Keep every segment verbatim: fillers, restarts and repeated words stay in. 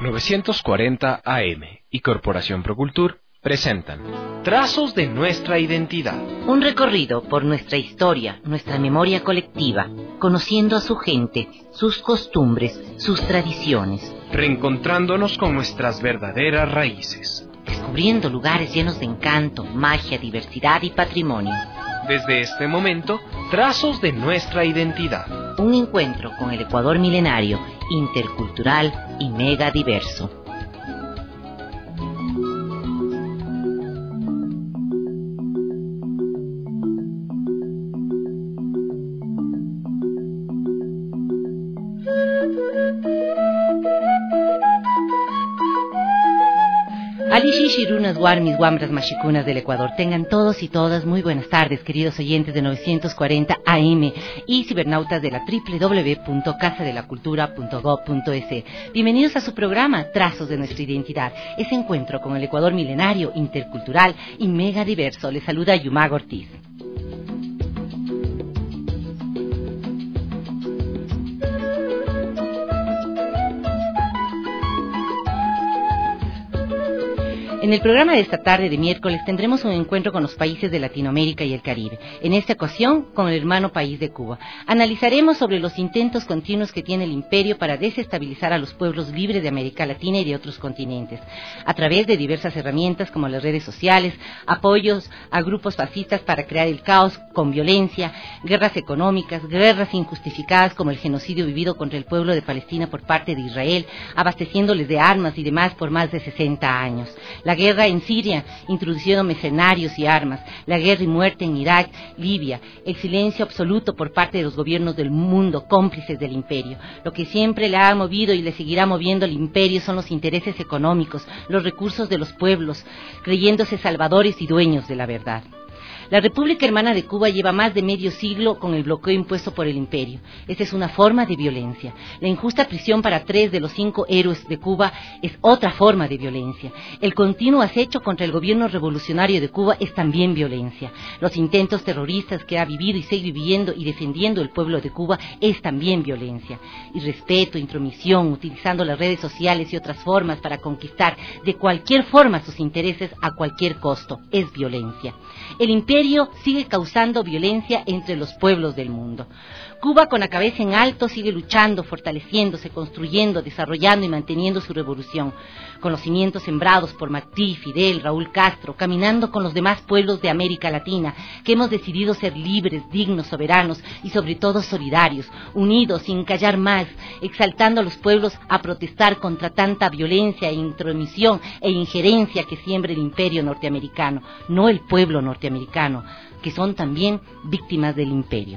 novecientos cuarenta A M y Corporación Procultur presentan Trazos de nuestra identidad. Un recorrido por nuestra historia, nuestra memoria colectiva, conociendo a su gente, sus costumbres, sus tradiciones. Reencontrándonos con nuestras verdaderas raíces. Descubriendo lugares llenos de encanto, magia, diversidad y patrimonio. Desde este momento, Trazos de nuestra identidad. Un encuentro con el Ecuador milenario, intercultural y mega diverso. Alishi Shirunas Guarmis Guambras Mashikunas del Ecuador. Tengan todos y todas muy buenas tardes, queridos oyentes de novecientos cuarenta A M y cibernautas de la doble u doble u doble u punto casa de la cultura punto gob punto es. Bienvenidos a su programa Trazos de nuestra identidad, ese encuentro con el Ecuador milenario, intercultural y mega diverso. Les saluda Yumago Ortiz. En el programa de esta tarde de miércoles tendremos un encuentro con los países de Latinoamérica y el Caribe, en esta ocasión con el hermano país de Cuba. Analizaremos sobre los intentos continuos que tiene el imperio para desestabilizar a los pueblos libres de América Latina y de otros continentes, a través de diversas herramientas como las redes sociales, apoyos a grupos fascistas para crear el caos con violencia, guerras económicas, guerras injustificadas como el genocidio vivido contra el pueblo de Palestina por parte de Israel, abasteciéndoles de armas y demás por más de sesenta años. La guerra en Siria, introduciendo mercenarios y armas, la guerra y muerte en Irak, Libia, el silencio absoluto por parte de los gobiernos del mundo, cómplices del imperio. Lo que siempre le ha movido y le seguirá moviendo al imperio son los intereses económicos, los recursos de los pueblos, creyéndose salvadores y dueños de la verdad. La República Hermana de Cuba lleva más de medio siglo con el bloqueo impuesto por el imperio. Esta es una forma de violencia. La injusta prisión para tres de los cinco héroes de Cuba es otra forma de violencia. El continuo acecho contra el gobierno revolucionario de Cuba es también violencia. Los intentos terroristas que ha vivido y sigue viviendo y defendiendo el pueblo de Cuba es también violencia. Irrespeto, intromisión, utilizando las redes sociales y otras formas para conquistar de cualquier forma sus intereses a cualquier costo, es violencia. El imperio sigue causando violencia entre los pueblos del mundo. Cuba, con la cabeza en alto, sigue luchando, fortaleciéndose, construyendo, desarrollando y manteniendo su revolución, con los cimientos sembrados por Martí, Fidel, Raúl Castro, caminando con los demás pueblos de América Latina, que hemos decidido ser libres, dignos, soberanos y sobre todo solidarios, unidos, sin callar más, exaltando a los pueblos a protestar contra tanta violencia e intromisión e injerencia que siembra el imperio norteamericano, no el pueblo norteamericano, que son también víctimas del imperio.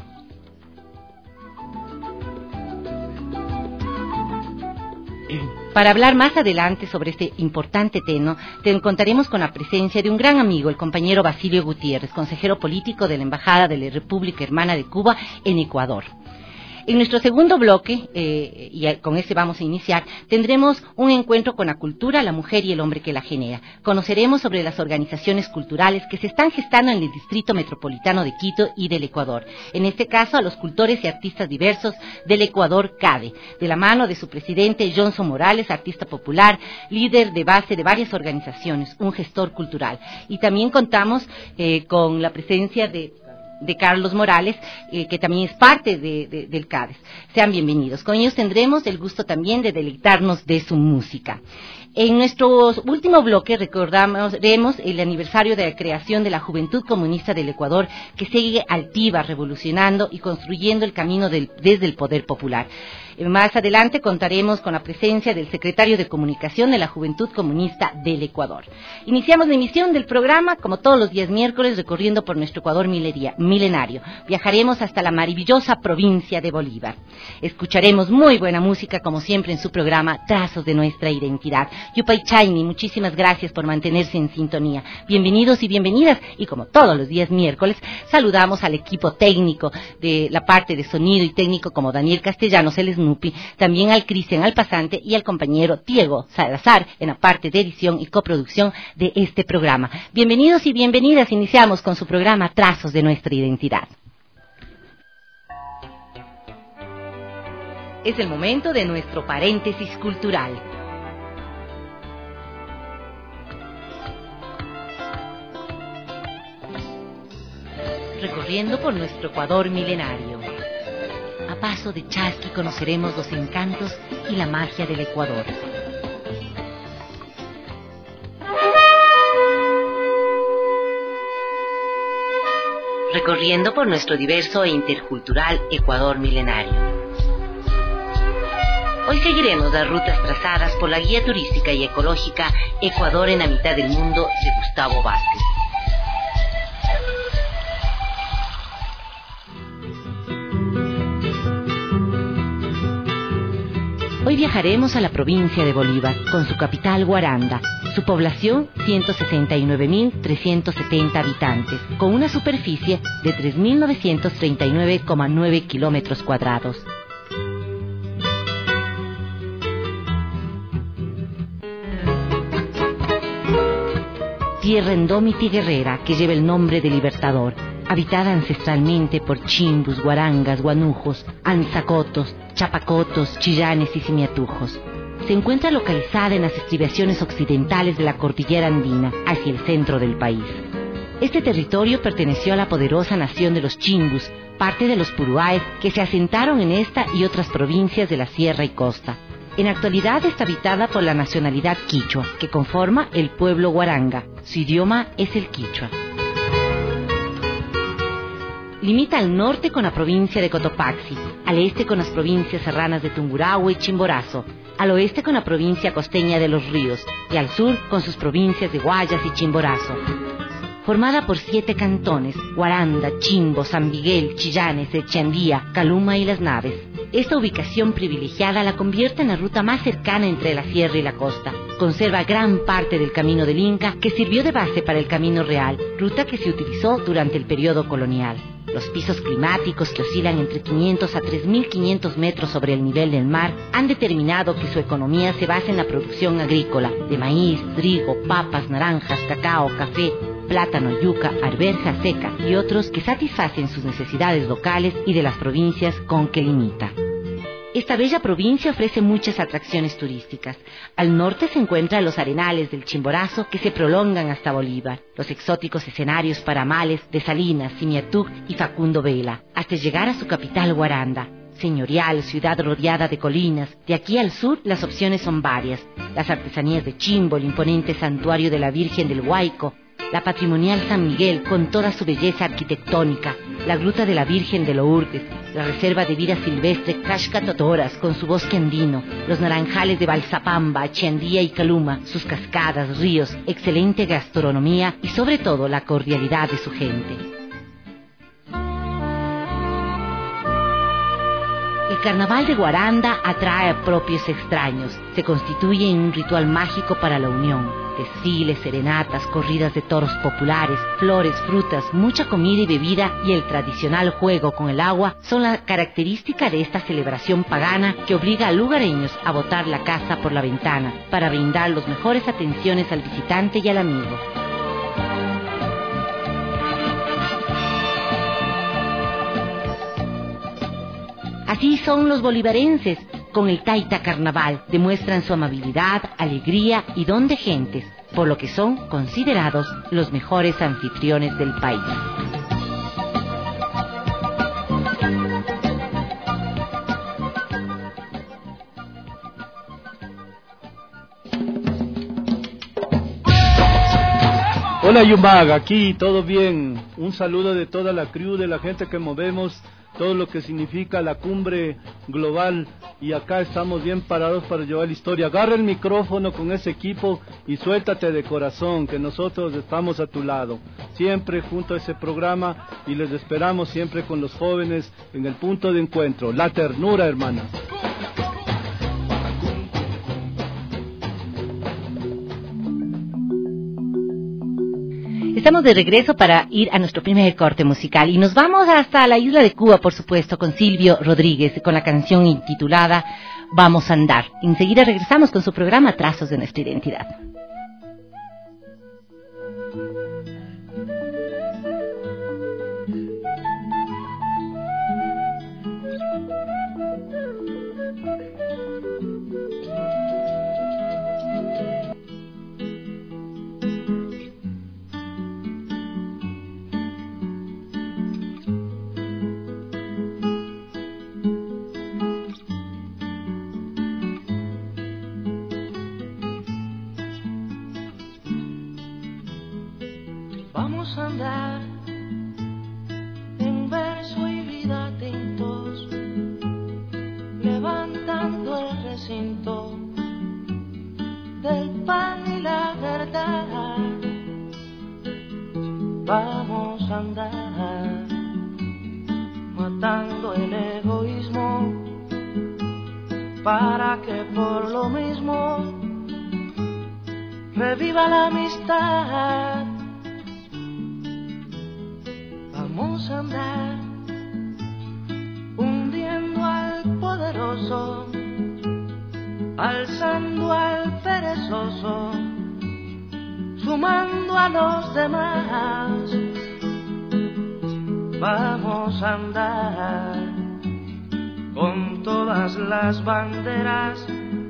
Para hablar más adelante sobre este importante tema, te contaremos con la presencia de un gran amigo, el compañero Basilio Gutiérrez, consejero político de la Embajada de la República Hermana de Cuba en Ecuador. En nuestro segundo bloque, eh, y con este vamos a iniciar, tendremos un encuentro con la cultura, la mujer y el hombre que la genera. Conoceremos sobre las organizaciones culturales que se están gestando en el Distrito Metropolitano de Quito y del Ecuador. En este caso, a los cultores y artistas diversos del Ecuador CADE, de la mano de su presidente Johnson Morales, artista popular, líder de base de varias organizaciones, un gestor cultural. Y también contamos eh, con la presencia de... de Carlos Morales, eh, que también es parte de, de, del CADES. Sean bienvenidos. Con ellos tendremos el gusto también de deleitarnos de su música. En nuestro último bloque recordaremos el aniversario de la creación de la Juventud Comunista del Ecuador, que sigue altiva, revolucionando y construyendo el camino del, desde el poder popular. Más adelante contaremos con la presencia del secretario de Comunicación de la Juventud Comunista del Ecuador. Iniciamos la emisión del programa, como todos los días miércoles, recorriendo por nuestro Ecuador milenario. Viajaremos hasta la maravillosa provincia de Bolívar. Escucharemos muy buena música, como siempre en su programa Trazos de nuestra identidad. Yupay Chayni, muchísimas gracias por mantenerse en sintonía. Bienvenidos y bienvenidas, y como todos los días miércoles, saludamos al equipo técnico de la parte de sonido y técnico, como Daniel Castellanos, el Snoopy, también al Cristian Alpasante y al compañero Diego Salazar en la parte de edición y coproducción de este programa. Bienvenidos y bienvenidas, iniciamos con su programa Trazos de nuestra identidad. Es el momento de nuestro paréntesis cultural. recorriendo por nuestro Ecuador milenario. A paso de chasqui conoceremos los encantos y la magia del Ecuador. Recorriendo por nuestro diverso e intercultural Ecuador milenario. Hoy seguiremos las rutas trazadas por la guía turística y ecológica Ecuador en la mitad del mundo de Gustavo Vázquez. Hoy viajaremos a la provincia de Bolívar, con su capital Guaranda, su población ciento sesenta y nueve mil trescientos setenta habitantes, con una superficie de tres mil novecientos treinta y nueve coma nueve kilómetros cuadrados. Tierra endómita y guerrera que lleva el nombre de Libertador, habitada ancestralmente por chimbus, guarangas, guanujos, anzacotos, chapacotos, chillanes y simiatujos. Se encuentra localizada en las estribaciones occidentales de la cordillera andina, hacia el centro del país. Este territorio perteneció a la poderosa nación de los chimbus, parte de los puruáes que se asentaron en esta y otras provincias de la sierra y costa. En la actualidad está habitada por la nacionalidad quichua, que conforma el pueblo guaranga. Su idioma es el quichua. Limita al norte con la provincia de Cotopaxi, al este con las provincias serranas de Tungurahua y Chimborazo, al oeste con la provincia costeña de Los Ríos y al sur con sus provincias de Guayas y Chimborazo. Formada por siete cantones, Guaranda, Chimbo, San Miguel, Chillanes, Echeandía, Caluma y Las Naves. Esta ubicación privilegiada la convierte en la ruta más cercana entre la sierra y la costa. Conserva gran parte del Camino del Inca, que sirvió de base para el Camino Real, ruta que se utilizó durante el periodo colonial. Los pisos climáticos, que oscilan entre quinientos a tres mil quinientos metros sobre el nivel del mar, han determinado que su economía se basa en la producción agrícola de maíz, trigo, papas, naranjas, cacao, café, plátano, yuca, arveja seca y otros que satisfacen sus necesidades locales y de las provincias con que limita. Esta bella provincia ofrece muchas atracciones turísticas. Al norte se encuentran los arenales del Chimborazo que se prolongan hasta Bolívar, los exóticos escenarios paramales de Salinas, Simiatug y Facundo Vela, hasta llegar a su capital Guaranda. Señorial, ciudad rodeada de colinas. De aquí al sur las opciones son varias. Las artesanías de Chimbo, el imponente santuario de la Virgen del Huayco, la patrimonial San Miguel con toda su belleza arquitectónica, la gruta de la Virgen de Lourdes, la reserva de vida silvestre Cascatotoras con su bosque andino, los naranjales de Balsapamba, Chiandía y Caluma, sus cascadas, ríos, excelente gastronomía y sobre todo la cordialidad de su gente. El carnaval de Guaranda atrae a propios extraños, se constituye en un ritual mágico para la unión. Desfiles, serenatas, corridas de toros populares, flores, frutas, mucha comida y bebida y el tradicional juego con el agua son la característica de esta celebración pagana que obliga a lugareños a botar la casa por la ventana para brindar las mejores atenciones al visitante y al amigo. Así son los bolivarenses. Con el Taita Carnaval demuestran su amabilidad, alegría y don de gentes, por lo que son considerados los mejores anfitriones del país. Hola Yumbag, aquí todo bien. Un saludo de toda la crew, de la gente que movemos todo lo que significa la cumbre global, y acá estamos bien parados para llevar la historia. Agarra el micrófono con ese equipo y suéltate de corazón, que nosotros estamos a tu lado, siempre junto a ese programa, y les esperamos siempre con los jóvenes en el punto de encuentro. La ternura, hermana. Estamos de regreso para ir a nuestro primer corte musical y nos vamos hasta la isla de Cuba, por supuesto, con Silvio Rodríguez, con la canción intitulada Vamos a Andar. Enseguida regresamos con su programa Trazos de Nuestra Identidad. Vamos a andar en verso y vida tintos, levantando el recinto del pan y la verdad. Vamos a andar matando el egoísmo para que por lo mismo reviva la amistad. Vamos a andar hundiendo al poderoso, alzando al perezoso, sumando a los demás. Vamos a andar con todas las banderas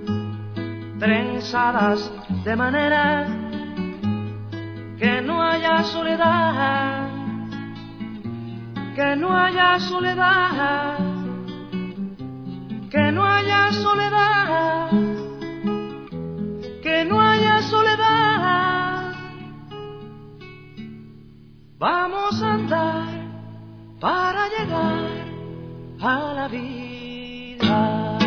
trenzadas de manera que no haya soledad, que no haya soledad, que no haya soledad, que no haya soledad. Vamos a andar para llegar a la vida.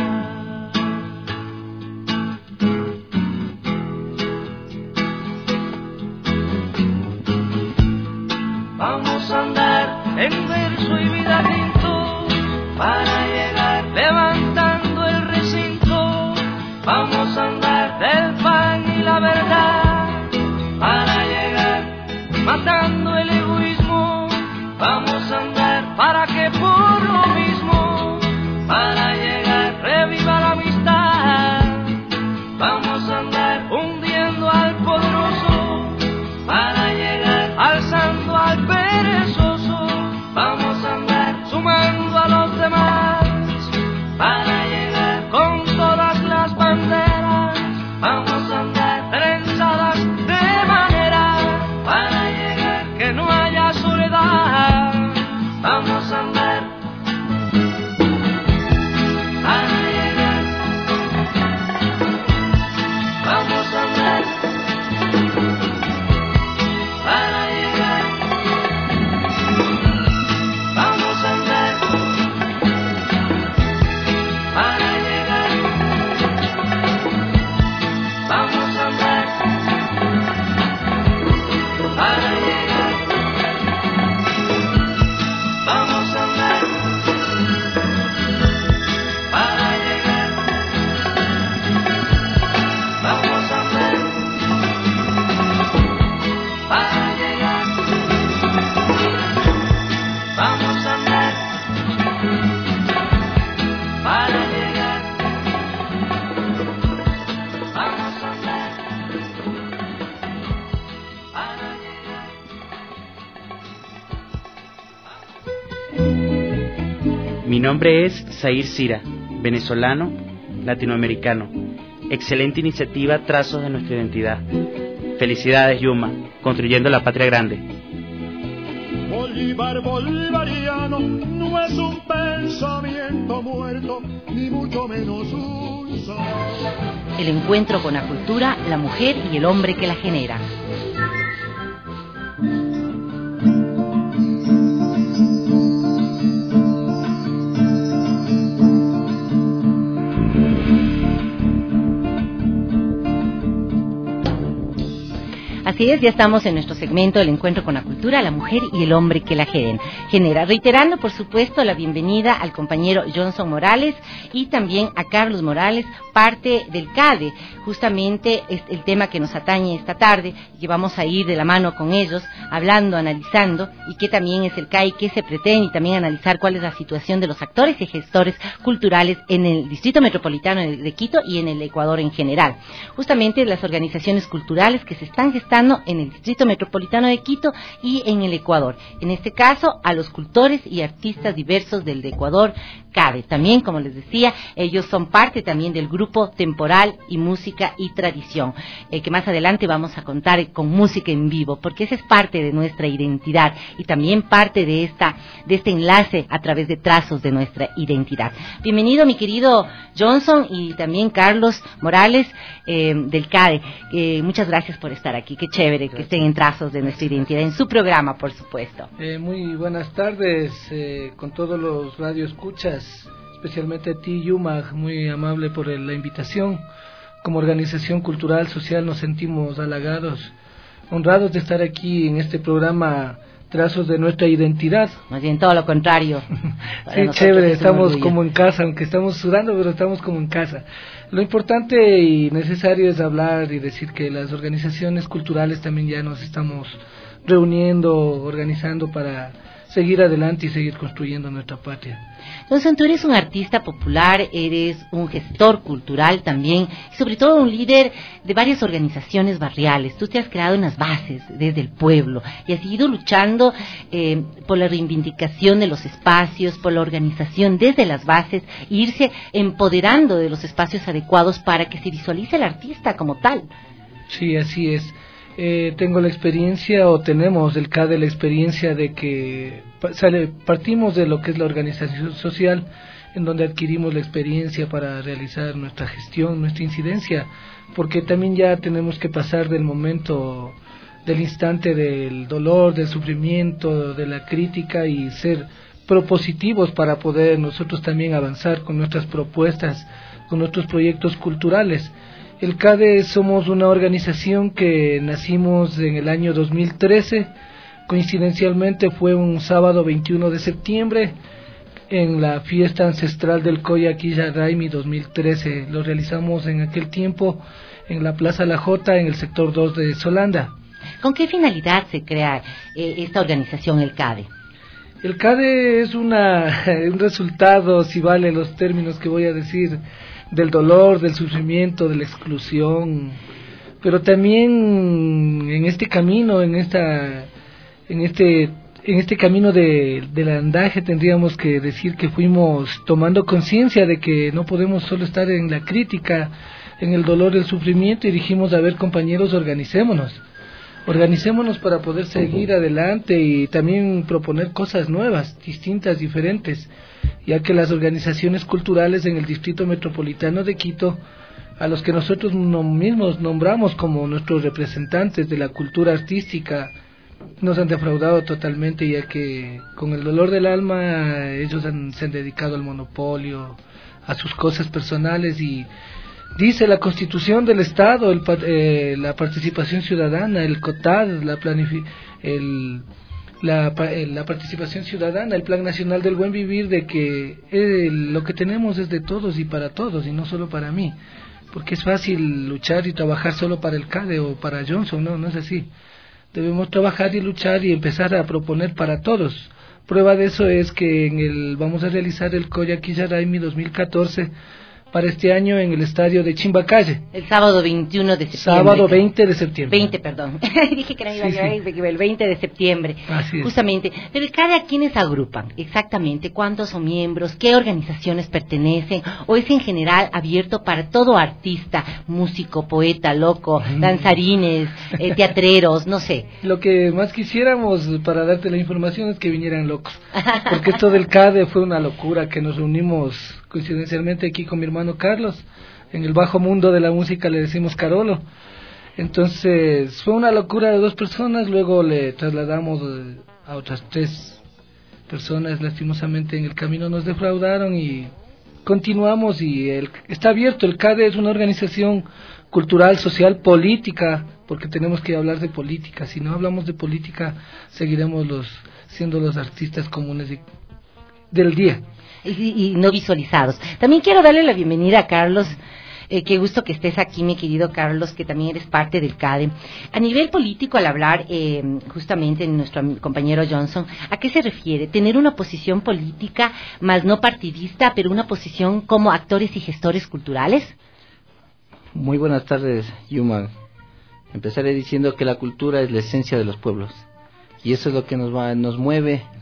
Vamos a andar en verso y vida tinto para llegar levantando el recinto. Vamos a andar del pan y la verdad para llegar matando el egoísmo. Vamos a andar para que por lo mismo, para llegar reviva la amistad. Vamos a andar hundiendo al poderoso para llegar alzando al perezoso. Vamos a andar sumando a los demás para llegar con todas las banderas. Vamos a andar trenzadas de manera para llegar que no haya soledad. Vamos a andar para llegar. Vamos a andar para llegar. Vamos a andar para llegar. Vamos a andar para llegar. Vamos a andar para llegar. Vamos a andar para llegar. Vamos a andar para llegar. Vamos a andar para llegar. Mi nombre es Zair Sira, venezolano, latinoamericano. Excelente iniciativa, trazos de nuestra identidad. Felicidades, Yuma, construyendo la patria grande. Bolívar bolivariano no es un pensamiento muerto, ni mucho menos un sol. El encuentro con la cultura, la mujer y el hombre que la genera. Así es, ya estamos en nuestro segmento del encuentro con la cultura, la mujer y el hombre que la genera. Reiterando, por supuesto, la bienvenida al compañero Johnson Morales y también a Carlos Morales, parte del C A D E. Justamente es el tema que nos atañe esta tarde, que vamos a ir de la mano con ellos, hablando, analizando, y qué también es el C A I, qué se pretende, y también analizar cuál es la situación de los actores y gestores culturales en el Distrito Metropolitano de Quito y en el Ecuador en general. Justamente las organizaciones culturales que se están gestando en el Distrito Metropolitano de Quito y en el Ecuador. En este caso, a los cultores y artistas diversos del Ecuador, CADE. También, como les decía, ellos son parte también del grupo Temporal y Música y Tradición, eh, que más adelante vamos a contar con música en vivo, porque esa es parte de nuestra identidad y también parte de esta de este enlace a través de trazos de nuestra identidad. Bienvenido, mi querido Johnson, y también Carlos Morales eh, del CADE. Eh, muchas gracias por estar aquí. Qué chévere gracias. Que estén en trazos de nuestra identidad, en su programa, por supuesto. Eh, muy buenas tardes eh, con todos los radioescuchas, especialmente a ti, Yuma, muy amable por la invitación. Como organización cultural social nos sentimos halagados, honrados de estar aquí en este programa Trazos de Nuestra Identidad. Más bien todo lo contrario. Sí, chévere, estamos como en casa, aunque estamos sudando, pero estamos como en casa. Lo importante y necesario es hablar y decir que las organizaciones culturales también ya nos estamos reuniendo, organizando para seguir adelante y seguir construyendo nuestra patria. Entonces, tú eres un artista popular, eres un gestor cultural también, y sobre todo un líder de varias organizaciones barriales. Tú te has creado en las bases, desde el pueblo, y has ido luchando eh, por la reivindicación de los espacios, por la organización desde las bases, e irse empoderando de los espacios adecuados para que se visualice el artista como tal. Sí, así es. Eh, tengo la experiencia, o tenemos el CADE la experiencia de que sale, partimos de lo que es la organización social, en donde adquirimos la experiencia para realizar nuestra gestión, nuestra incidencia, porque también ya tenemos que pasar del momento, del instante del dolor, del sufrimiento, de la crítica, y ser propositivos para poder nosotros también avanzar con nuestras propuestas, con nuestros proyectos culturales. El CADE somos una organización que nacimos en el año dos mil trece, coincidencialmente fue un sábado veintiuno de septiembre, en la fiesta ancestral del Coya Quilla Raimi dos mil trece. Lo realizamos en aquel tiempo en la Plaza La Jota, en el sector dos de Solanda. ¿Con qué finalidad se crea eh, esta organización, el CADE? El CADE es una, un resultado, si vale los términos que voy a decir, del dolor, del sufrimiento, de la exclusión, pero también en este camino, en esta, en este, en este camino de, del andaje, tendríamos que decir que fuimos tomando conciencia de que no podemos solo estar en la crítica, en el dolor, el sufrimiento, y dijimos, a ver, compañeros, organicémonos, organicémonos para poder seguir adelante y también proponer cosas nuevas, distintas, diferentes, ya que las organizaciones culturales en el Distrito Metropolitano de Quito, a los que nosotros mismos nombramos como nuestros representantes de la cultura artística, nos han defraudado totalmente, ya que con el dolor del alma ellos han, se han dedicado al monopolio, a sus cosas personales, y dice la Constitución del Estado, el, eh, la participación ciudadana, el COTAD, la planificación, el La, la participación ciudadana, el Plan Nacional del Buen Vivir, de que eh, lo que tenemos es de todos y para todos, y no solo para mí, porque es fácil luchar y trabajar solo para el CADE o para Johnson. No, no es así. Debemos trabajar y luchar y empezar a proponer para todos. Prueba de eso es que en el vamos a realizar el Coya Quilla Raimi dos mil catorce para este año en el estadio de Chimbacalle. El sábado veintiuno de septiembre. Sábado veinte de septiembre. veinte, perdón. Dije que no iba sí, a llegar, sí. El veinte de septiembre. Así es. Justamente. Pero ¿cada quienes agrupan? Exactamente. ¿Cuántos son miembros? ¿Qué organizaciones pertenecen? ¿O es en general abierto para todo artista, músico, poeta, loco, mm. danzarines, eh, teatreros, no sé? Lo que más quisiéramos para darte la información es que vinieran locos. Porque esto del CADE fue una locura, que nos reunimos coincidencialmente aquí con mi hermano Carlos, en el bajo mundo de la música le decimos Carolo. Entonces fue una locura de dos personas, luego le trasladamos a otras tres personas, lastimosamente en el camino nos defraudaron y continuamos, y el, está abierto. El CADE es una organización cultural, social, política, porque tenemos que hablar de política. Si no hablamos de política, seguiremos los siendo los artistas comunes de, del día. Y, y no visualizados. También quiero darle la bienvenida a Carlos. Eh, qué gusto que estés aquí, mi querido Carlos, que también eres parte del CADE. A nivel político, al hablar eh, justamente en nuestro compañero Johnson, ¿a qué se refiere? Tener una posición política, más no partidista, pero una posición como actores y gestores culturales. Muy buenas tardes, Yuma. Empezaré diciendo que la cultura es la esencia de los pueblos, y eso es lo que nos va, nos mueve,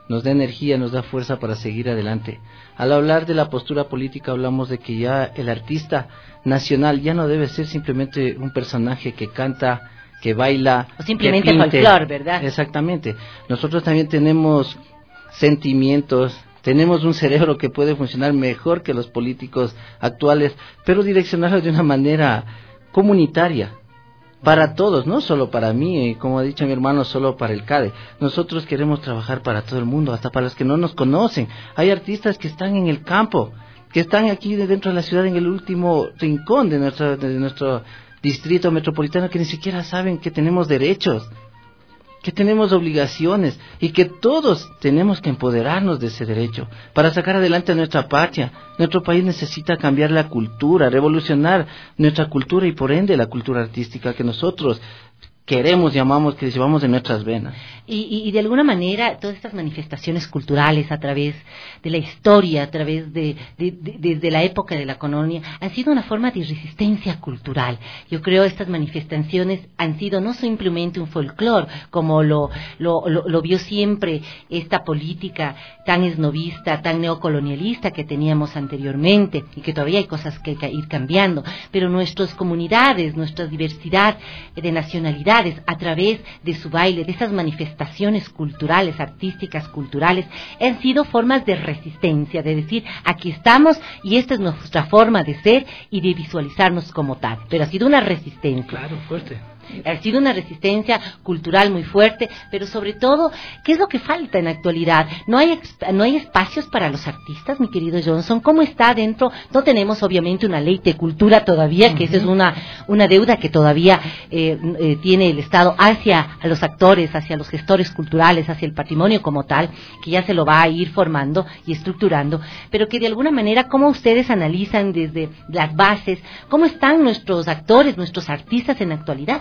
nos da energía, nos da fuerza para seguir adelante. Al hablar de la postura política hablamos de que ya el artista nacional ya no debe ser simplemente un personaje que canta, que baila, o simplemente que pinte. folclor, ¿verdad? Exactamente. Nosotros también tenemos sentimientos, tenemos un cerebro que puede funcionar mejor que los políticos actuales, pero direccionarlo de una manera comunitaria, para todos, no solo para mí, como ha dicho mi hermano, solo para el CADE. Nosotros queremos trabajar para todo el mundo, hasta para los que no nos conocen. Hay artistas que están en el campo, que están aquí dentro de la ciudad, en el último rincón de nuestro, de nuestro distrito metropolitano, que ni siquiera saben que tenemos derechos, que tenemos obligaciones y que todos tenemos que empoderarnos de ese derecho para sacar adelante a nuestra patria. Nuestro país necesita cambiar la cultura, revolucionar nuestra cultura y por ende la cultura artística que nosotros queremos y amamos, que llevamos en nuestras venas. Y, y, y de alguna manera todas estas manifestaciones culturales a través de la historia, a través de, de, de desde la época de la colonia, han sido una forma de resistencia cultural. Yo creo estas manifestaciones han sido no simplemente un folclore, como lo, lo, lo, lo vio siempre esta política tan esnovista, tan neocolonialista que teníamos anteriormente, y que todavía hay cosas que ir cambiando, pero nuestras comunidades, nuestra diversidad de nacionalidades, a través de su baile, de esas manifestaciones culturales, artísticas, culturales, han sido formas de resistencia, de decir, aquí estamos y esta es nuestra forma de ser y de visualizarnos como tal. Pero ha sido una resistencia. Claro, fuerte. Ha sido una resistencia cultural muy fuerte, pero sobre todo, ¿qué es lo que falta en la actualidad? No hay no hay espacios para los artistas, mi querido Johnson. ¿Cómo está dentro? No tenemos obviamente una ley de cultura todavía, que uh-huh. esa es una una deuda que todavía eh, eh, tiene el Estado hacia los actores, hacia los gestores culturales, hacia el patrimonio como tal, que ya se lo va a ir formando y estructurando, pero que de alguna manera, ¿cómo ustedes analizan desde las bases, cómo están nuestros actores, nuestros artistas en la actualidad?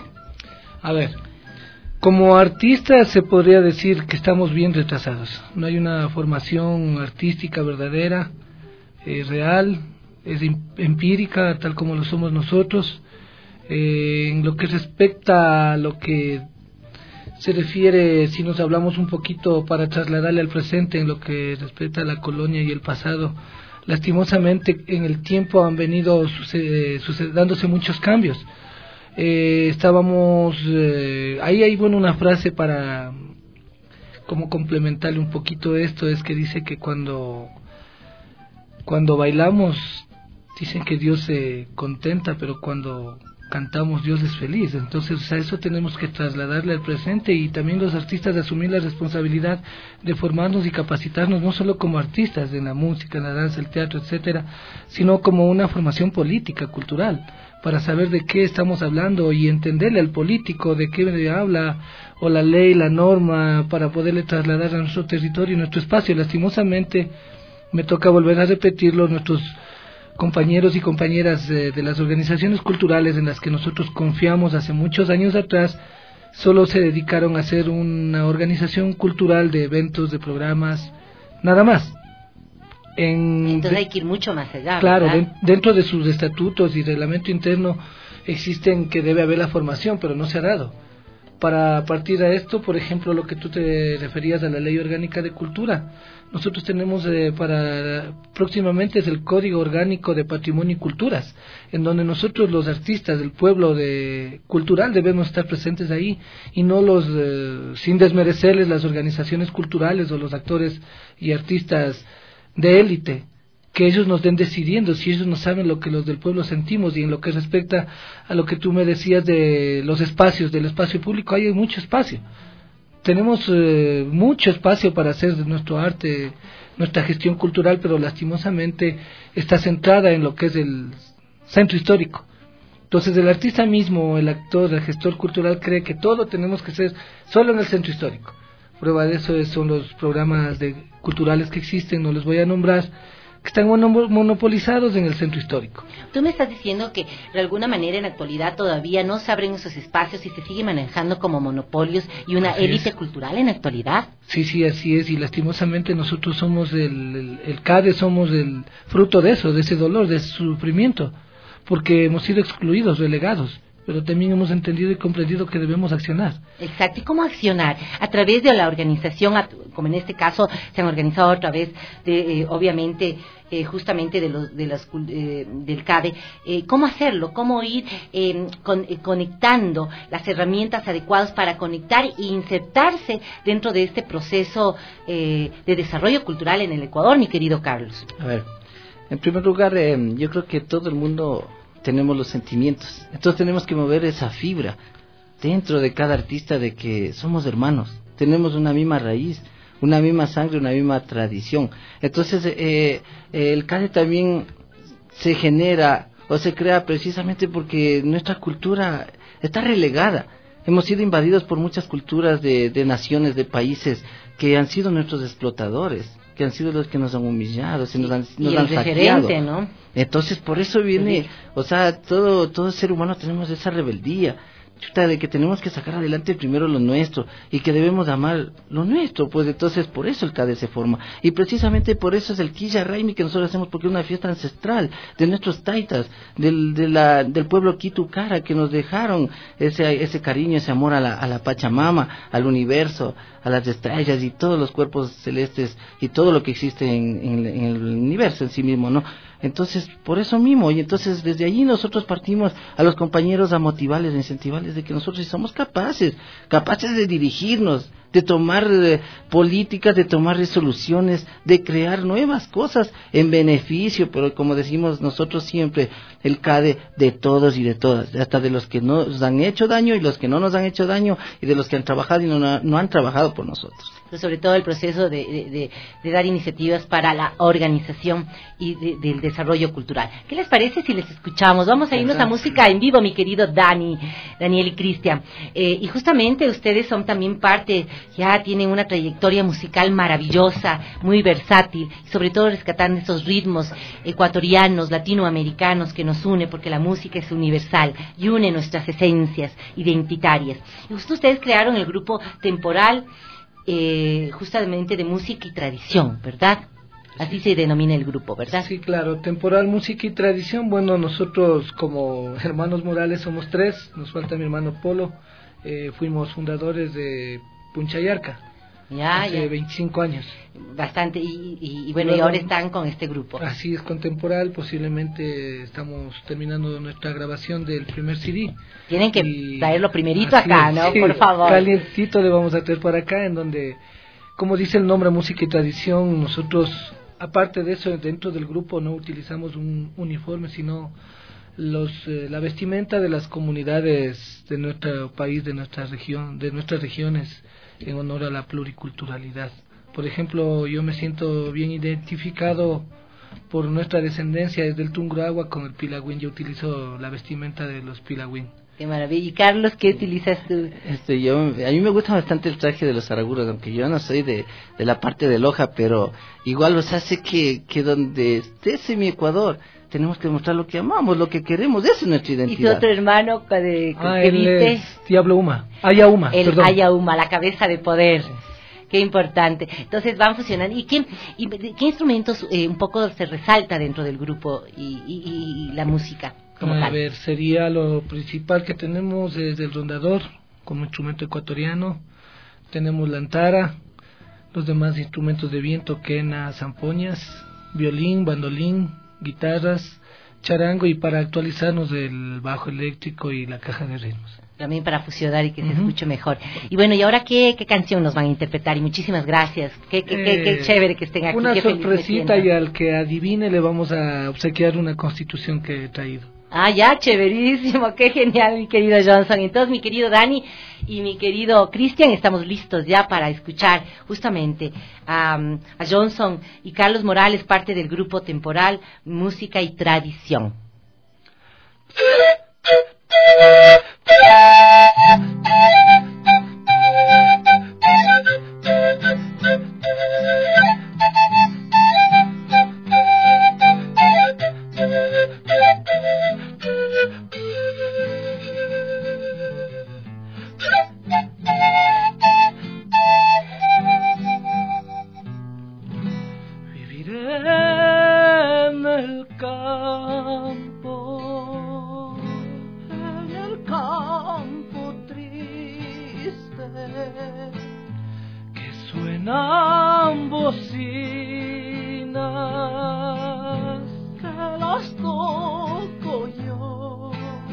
A ver, como artistas se podría decir que estamos bien retrasados. No hay una formación artística verdadera, eh, real, es empírica, tal como lo somos nosotros. Eh, en lo que respecta a lo que se refiere, si nos hablamos un poquito para trasladarle al presente, en lo que respecta a la colonia y el pasado, lastimosamente en el tiempo han venido sucede, sucede, dándose muchos cambios. Eh, estábamos eh, ahí hay bueno una frase para como complementarle un poquito esto, es que dice que cuando cuando bailamos dicen que Dios se contenta, pero cuando cantamos Dios es feliz. Entonces a eso tenemos que trasladarle al presente, y también los artistas de asumir la responsabilidad de formarnos y capacitarnos no solo como artistas en la música, en la danza, el teatro, etcétera, sino como una formación política, cultural, para saber de qué estamos hablando y entenderle al político de qué habla, o la ley, la norma, para poderle trasladar a nuestro territorio y nuestro espacio. Lastimosamente, me toca volver a repetirlo, nuestros compañeros y compañeras de, de las organizaciones culturales en las que nosotros confiamos hace muchos años atrás, solo se dedicaron a hacer una organización cultural de eventos, de programas, nada más. En, Entonces hay que ir mucho más allá. Claro, ¿verdad? de, dentro de sus estatutos y reglamento interno existen que debe haber la formación, pero no se ha dado. Para partir a esto, por ejemplo, lo que tú te referías a la Ley Orgánica de Cultura, nosotros tenemos eh, para próximamente es el Código Orgánico de Patrimonio y Culturas, en donde nosotros los artistas del pueblo de cultural debemos estar presentes ahí, y no los eh, sin desmerecerles las organizaciones culturales o los actores y artistas de élite, que ellos nos den decidiendo, si ellos no saben lo que los del pueblo sentimos. Y en lo que respecta a lo que tú me decías de los espacios, del espacio público, hay mucho espacio. Tenemos eh, mucho espacio para hacer nuestro arte, nuestra gestión cultural, pero lastimosamente está centrada en lo que es el centro histórico. Entonces el artista mismo, el actor, el gestor cultural cree que todo tenemos que ser solo en el centro histórico. Prueba de eso son los programas de culturales que existen, no les voy a nombrar, que están monopolizados en el centro histórico. Tú me estás diciendo que de alguna manera en la actualidad todavía no se abren esos espacios y se sigue manejando como monopolios y una élite cultural en la actualidad. Sí, sí, así es, y lastimosamente nosotros somos el, el, el CADE, somos el fruto de eso, de ese dolor, de ese sufrimiento, porque hemos sido excluidos, relegados, pero también hemos entendido y comprendido que debemos accionar. Exacto. ¿Y cómo accionar? A través de la organización, como en este caso se han organizado a través de, eh, obviamente, eh, justamente de los, de las, eh, del C A D E. Eh, ¿Cómo hacerlo? ¿Cómo ir eh, con, eh, conectando las herramientas adecuadas para conectar e insertarse dentro de este proceso eh, de desarrollo cultural en el Ecuador, mi querido Carlos? A ver, en primer lugar, eh, yo creo que todo el mundo tenemos los sentimientos, entonces tenemos que mover esa fibra dentro de cada artista de que somos hermanos, tenemos una misma raíz, una misma sangre, una misma tradición. Entonces eh, el C A D E también se genera o se crea precisamente porque nuestra cultura está relegada. Hemos sido invadidos por muchas culturas de, de naciones, de países que han sido nuestros explotadores, que han sido los que nos han humillado, se nos han, nos y han el saqueado, referente, ¿no? Entonces por eso viene, o sea, todo todo ser humano tenemos esa rebeldía, chuta, de que tenemos que sacar adelante primero lo nuestro y que debemos amar lo nuestro, pues entonces por eso el C A D E se forma y precisamente por eso es el Quilla Raimi que nosotros hacemos, porque es una fiesta ancestral de nuestros taitas, del de la, del pueblo Quitucara, que nos dejaron ese ese cariño, ese amor a la, a la Pachamama, al universo, a las estrellas y todos los cuerpos celestes y todo lo que existe en, en, en el universo en sí mismo, ¿no? Entonces, por eso mismo, y entonces desde allí nosotros partimos a los compañeros a motivarles, a incentivarles de que nosotros somos capaces, capaces de dirigirnos, de tomar eh, políticas, de tomar resoluciones, de crear nuevas cosas en beneficio, pero como decimos nosotros siempre, el C A D E de todos y de todas, hasta de los que nos han hecho daño y los que no nos han hecho daño, y de los que han trabajado y no, no han trabajado por nosotros. Pero sobre todo el proceso de, de, de, de dar iniciativas para la organización y de, del desarrollo cultural. ¿Qué les parece si les escuchamos? Vamos a irnos a música en vivo, mi querido Dani, Daniel y Cristian. Eh, y justamente ustedes son también parte, ya tienen una trayectoria musical maravillosa, muy versátil, y sobre todo rescatando esos ritmos ecuatorianos, latinoamericanos que nos une, porque la música es universal y une nuestras esencias identitarias. Y justo ustedes crearon el grupo Temporal, Eh, justamente de música y tradición, ¿verdad? Así se denomina el grupo, ¿verdad? Sí, claro, Temporal, música y tradición. Bueno, nosotros como hermanos Morales somos tres, nos falta mi hermano Polo, eh, fuimos fundadores de Punchayarca. Ya, hace ya. veinticinco años. Bastante, y, y, y bueno, Luego, y ahora están con este grupo. Así es, con Temporal, posiblemente estamos terminando nuestra grabación del primer C D. Tienen que y... traerlo primerito acá, ¿no? Sí, por favor. Calientito le vamos a traer por acá, en donde, como dice el nombre, música y tradición, nosotros, aparte de eso, dentro del grupo no utilizamos un uniforme, sino los eh, la vestimenta de las comunidades de nuestro país, de nuestra región, de nuestras regiones, en honor a la pluriculturalidad. Por ejemplo, yo me siento bien identificado por nuestra descendencia desde el Tungurahua con el Pilagüín. Yo utilizo la vestimenta de los Pilagüín. Qué maravilla. Y Carlos, ¿qué utilizas tú? Este, yo, a mí me gusta bastante el traje de los araguros, aunque yo no soy de, de la parte de Loja, pero igual, o sea, sé que, que donde esté mi Ecuador, tenemos que mostrar lo que amamos, lo que queremos, esa es nuestra identidad. ¿Y tu otro hermano de, ah, que él viste? Es Diablo Uma, Ayauma, El perdón. Ayauma, la cabeza de poder. Qué importante. Entonces van fusionando. ¿Y qué, y qué instrumentos eh, un poco se resalta dentro del grupo y, y, y la música como A tal? ver, sería lo principal que tenemos desde el rondador como instrumento ecuatoriano. Tenemos la antara, los demás instrumentos de viento, quena, zampoñas, violín, bandolín, guitarras, charango, y para actualizarnos el bajo eléctrico y la caja de ritmos. También para fusionar y que se Uh-huh. escuche mejor. Y bueno, ¿y ahora qué, qué canción nos van a interpretar? Y muchísimas gracias. Qué, qué, qué, qué Eh, chévere que estén aquí. Una qué feliz me sorpresita, siento. y al que adivine le vamos a obsequiar una constitución que he traído. Ah, ya, chéverísimo, qué genial, mi querido Johnson. Entonces, mi querido Dani y mi querido Cristian, estamos listos ya para escuchar justamente a, a Johnson y Carlos Morales, parte del grupo Temporal, Música y Tradición. Viviré en el campo, en que suenan bocinas, que las toco yo.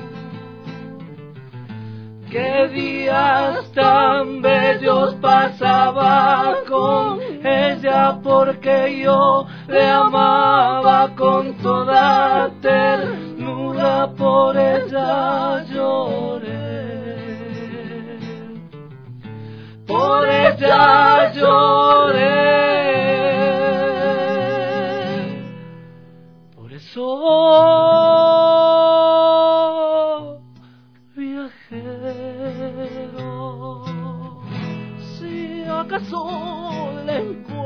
Qué días tan bellos pasaba con ella, porque yo le amaba con toda ternura, por ella lloré, por ella lloré. Por eso, viajero, si acaso le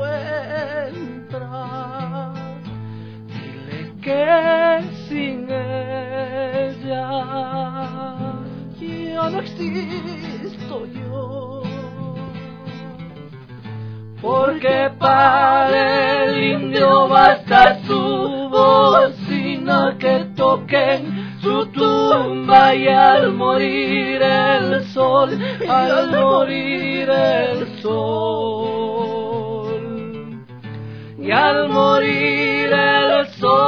encuentras, dile que sin ella ya no existo yo, porque para el indio basta su bocina, que toquen su tumba, y al morir el sol, al morir el sol, y al morir el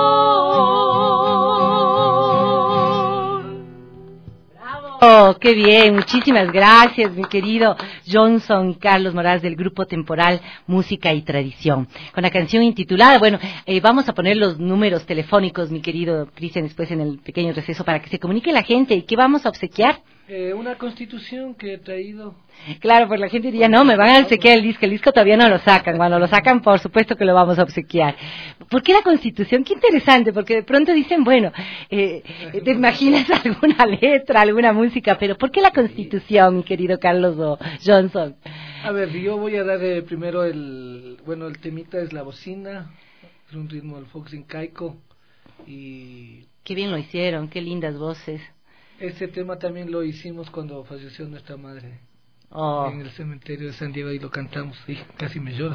sol. ¡Bravo! ¡Qué bien! Muchísimas gracias, mi querido Johnson Carlos Moraz, del Grupo Temporal Música y Tradición, con la canción intitulada, bueno, eh, vamos a poner los números telefónicos, mi querido Cristian, después en el pequeño receso, para que se comunique la gente. ¿Y qué vamos a obsequiar? Eh, una constitución que he traído. Claro, pues la gente diría, no, me van a obsequiar el disco, el disco todavía no lo sacan. Cuando lo sacan, por supuesto que lo vamos a obsequiar. ¿Por qué la Constitución? Qué interesante, porque de pronto dicen, bueno, eh, te imaginas alguna letra, alguna música, pero ¿por qué la Constitución, mi querido Carlos o Johnson? A ver, yo voy a dar eh, primero el, bueno, el temita es la bocina, es un ritmo del fox incaico, y... Qué bien lo hicieron, qué lindas voces. Este tema también lo hicimos cuando falleció nuestra madre. Oh. En el cementerio de San Diego, y lo cantamos, y casi me lloro.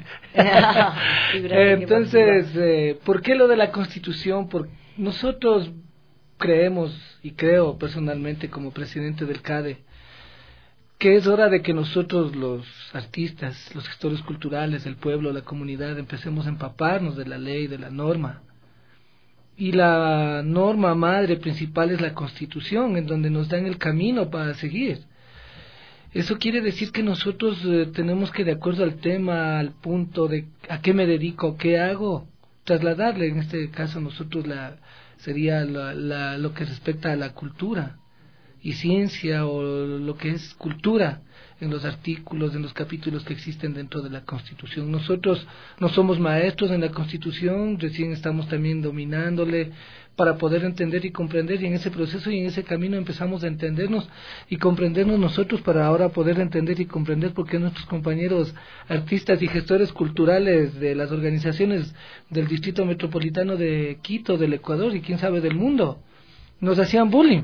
Entonces, eh, ¿por qué lo de la Constitución? Porque nosotros creemos, y creo personalmente como presidente del C A D E, que es hora de que nosotros, los artistas, los gestores culturales, el pueblo, la comunidad, empecemos a empaparnos de la ley, de la norma. Y la norma madre principal es la Constitución, en donde nos dan el camino para seguir. Eso quiere decir que nosotros eh, tenemos que, de acuerdo al tema, al punto de a qué me dedico, qué hago, trasladarle, en este caso nosotros la sería la, la, lo que respecta a la cultura y ciencia, o lo que es cultura, en los artículos, en los capítulos que existen dentro de la Constitución. Nosotros no somos maestros en la Constitución, recién estamos también dominándole para poder entender y comprender, y en ese proceso y en ese camino empezamos a entendernos y comprendernos nosotros, para ahora poder entender y comprender por qué nuestros compañeros artistas y gestores culturales de las organizaciones del Distrito Metropolitano de Quito, del Ecuador y quién sabe del mundo, nos hacían bullying.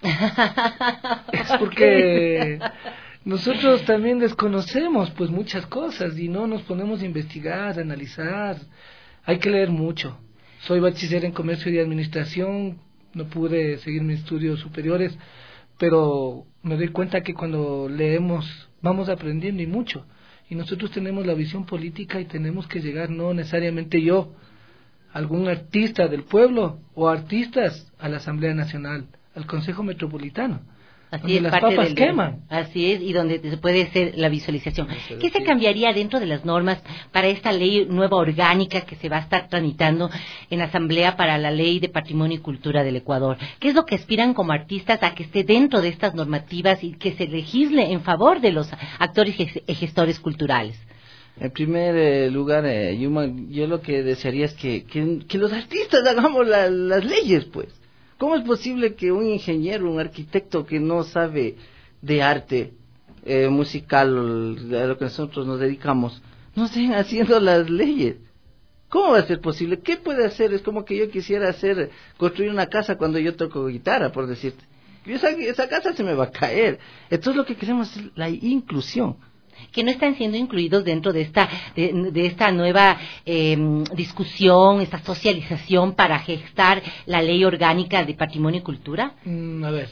Es porque nosotros también desconocemos pues muchas cosas y no nos ponemos a investigar, a analizar. Hay que leer mucho. Soy bachiller en Comercio y Administración, no pude seguir mis estudios superiores, pero me doy cuenta que cuando leemos vamos aprendiendo, y mucho. Y nosotros tenemos la visión política y tenemos que llegar, no necesariamente yo, algún artista del pueblo o artistas a la Asamblea Nacional, al Consejo Metropolitano, así donde es, las parte papas del, queman. Así es, y donde se puede hacer la visualización. Eso ¿Qué se cambiaría dentro de las normas para esta ley nueva orgánica que se va a estar tramitando en la Asamblea para la Ley de Patrimonio y Cultura del Ecuador? ¿Qué es lo que aspiran como artistas a que esté dentro de estas normativas y que se legisle en favor de los actores y gestores culturales? En primer eh, lugar, eh, Yuma, yo lo que desearía es que, que, que los artistas hagamos la, las leyes, pues. ¿Cómo es posible que un ingeniero, un arquitecto que no sabe de arte eh, musical, a lo que nosotros nos dedicamos, no estén haciendo las leyes? ¿Cómo va a ser posible? ¿Qué puede hacer? Es como que yo quisiera hacer, construir una casa cuando yo toco guitarra, por decirte. Esa, esa casa se me va a caer. Entonces lo que queremos es la inclusión. Que no están siendo incluidos dentro de esta de, de esta nueva eh, discusión, esta socialización para gestar la ley orgánica de patrimonio y cultura. Mm, a ver,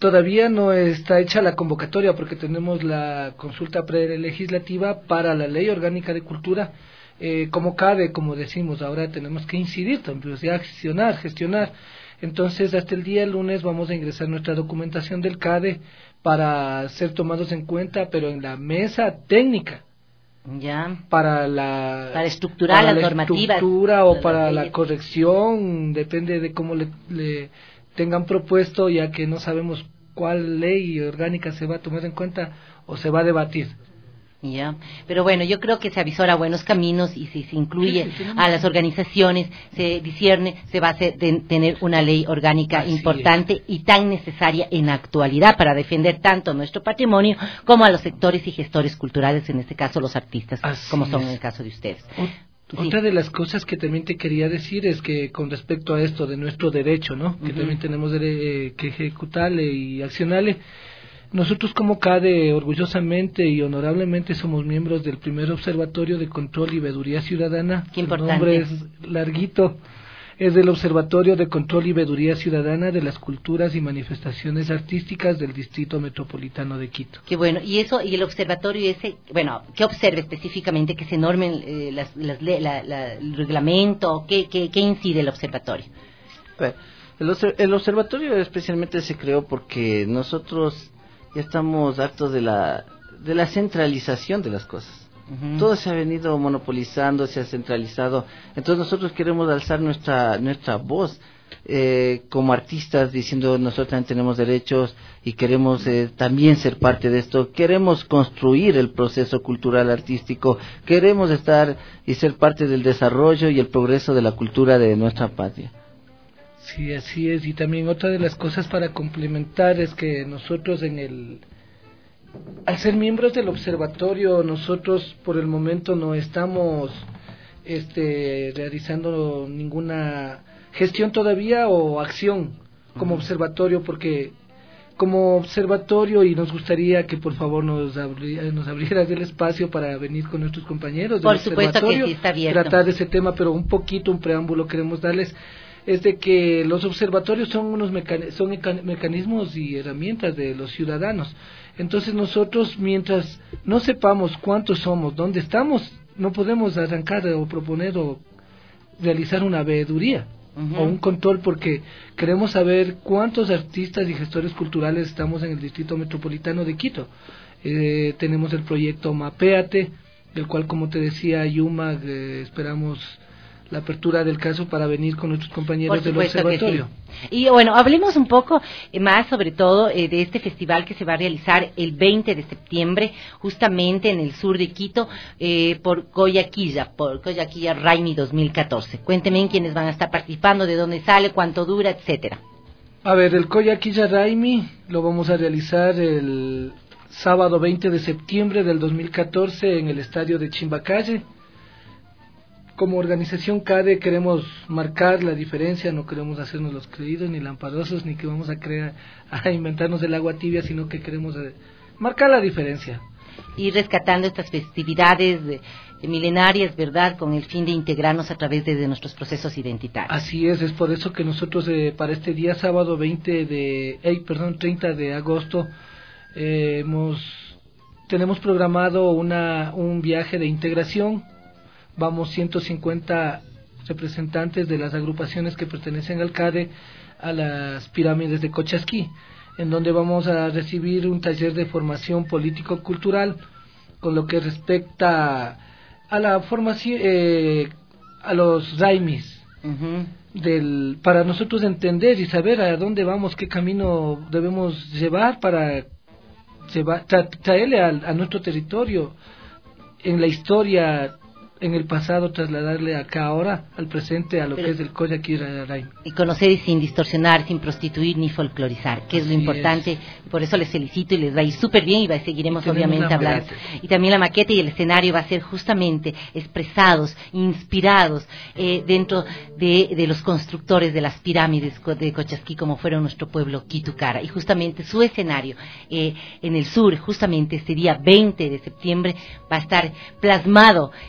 todavía no está hecha la convocatoria porque tenemos la consulta prelegislativa para la Ley Orgánica de Cultura. Eh, como CADE, como decimos, ahora tenemos que incidir también, ya gestionar, gestionar. Entonces, hasta el día lunes vamos a ingresar nuestra documentación del CADE para ser tomados en cuenta, pero en la mesa técnica. Ya. Para la para estructurar para las la normativas estructura o para la corrección, depende de cómo le, le tengan propuesto, ya que no sabemos cuál ley orgánica se va a tomar en cuenta o se va a debatir. Ya, pero bueno, yo creo que se avisora buenos caminos y si se incluye sí, sí, a las organizaciones, se discierne, se va a hacer de, tener una ley orgánica Así importante es. y tan necesaria en la actualidad para defender tanto nuestro patrimonio como a los sectores y gestores culturales, en este caso los artistas, Así como son es. en el caso de ustedes. O, otra de las cosas que también te quería decir es que con respecto a esto de nuestro derecho, ¿no? Que uh-huh. también tenemos de, que ejecutarle y accionarle. Nosotros como CADE, orgullosamente y honorablemente, somos miembros del primer Observatorio de Control y Veeduría Ciudadana. Qué importante. El nombre es larguito. Es del Observatorio de Control y Veeduría Ciudadana de las Culturas y Manifestaciones Artísticas del Distrito Metropolitano de Quito. Qué bueno. Y eso, y el observatorio ese, bueno, ¿qué observa específicamente? ¿Que se normen eh, las, las, la, la, el reglamento? ¿Qué, qué, ¿Qué incide el observatorio? Bueno, el, el observatorio especialmente se creó porque nosotros ya estamos hartos de la de la centralización de las cosas. Uh-huh. Todo se ha venido monopolizando, se ha centralizado. Entonces nosotros queremos alzar nuestra nuestra voz eh, como artistas, diciendo nosotros también tenemos derechos y queremos eh, también ser parte de esto. Queremos construir el proceso cultural artístico, queremos estar y ser parte del desarrollo y el progreso de la cultura de nuestra patria. Sí, así es. Y también otra de las cosas para complementar es que nosotros en el, al ser miembros del observatorio, nosotros por el momento no estamos este, realizando ninguna gestión todavía o acción como observatorio, porque como observatorio, y nos gustaría que por favor nos, abri, nos abrieras el espacio para venir con nuestros compañeros del por supuesto observatorio, que sí, está abierto. Tratar de ese tema, pero un poquito, un preámbulo queremos darles. Es de que los observatorios son unos mecan- son mecanismos y herramientas de los ciudadanos. Entonces nosotros, mientras no sepamos cuántos somos, dónde estamos, no podemos arrancar o proponer o realizar una veeduría uh-huh. o un control, porque queremos saber cuántos artistas y gestores culturales estamos en el Distrito Metropolitano de Quito. Eh, tenemos el proyecto Mapéate, del cual, como te decía Yuma, eh, esperamos la apertura del caso para venir con nuestros compañeros del observatorio. Sí. Y bueno, hablemos un poco eh, más sobre todo eh, de este festival que se va a realizar el veinte de septiembre, justamente en el sur de Quito, eh, por Coyaquilla, por Coyaquilla Raimi dos mil catorce. Cuéntenme quiénes van a estar participando, de dónde sale, cuánto dura, etcétera. A ver, el Coyaquilla Raimi lo vamos a realizar el sábado veinte de septiembre del dos mil catorce en el estadio de Chimbacalle. Como organización CADE queremos marcar la diferencia, no queremos hacernos los creídos ni lamparosos, ni que vamos a crear a inventarnos el agua tibia, sino que queremos eh, marcar la diferencia. Y rescatando estas festividades de, de milenarias, ¿verdad?, con el fin de integrarnos a través de, de nuestros procesos identitarios. Así es, es por eso que nosotros eh, para este día sábado veinte de, eh, perdón, treinta de agosto eh, hemos tenemos programado una un viaje de integración. Vamos ciento cincuenta representantes de las agrupaciones que pertenecen al CADE a las pirámides de Cochasquí, en donde vamos a recibir un taller de formación político-cultural con lo que respecta a la formación, eh, a los raimis, uh-huh. del, para nosotros entender y saber a dónde vamos, qué camino debemos llevar para llevar, tra- traerle a, a nuestro territorio en la historia, en el pasado, trasladarle acá ahora, al presente, a lo Pero, que es el Coyaquilla Raimi. Y conocer y sin distorsionar, sin prostituir ni folclorizar, que es Así lo importante. Es. Por eso les felicito y les va a ir súper bien y va, seguiremos y obviamente hablando. Y también la maqueta y el escenario va a ser justamente expresados, inspirados eh, dentro de, de los constructores de las pirámides de Cochasquí, como fueron nuestro pueblo Quitucara. Y justamente su escenario eh, en el sur, justamente este día veinte de septiembre, va a estar plasmado eh, la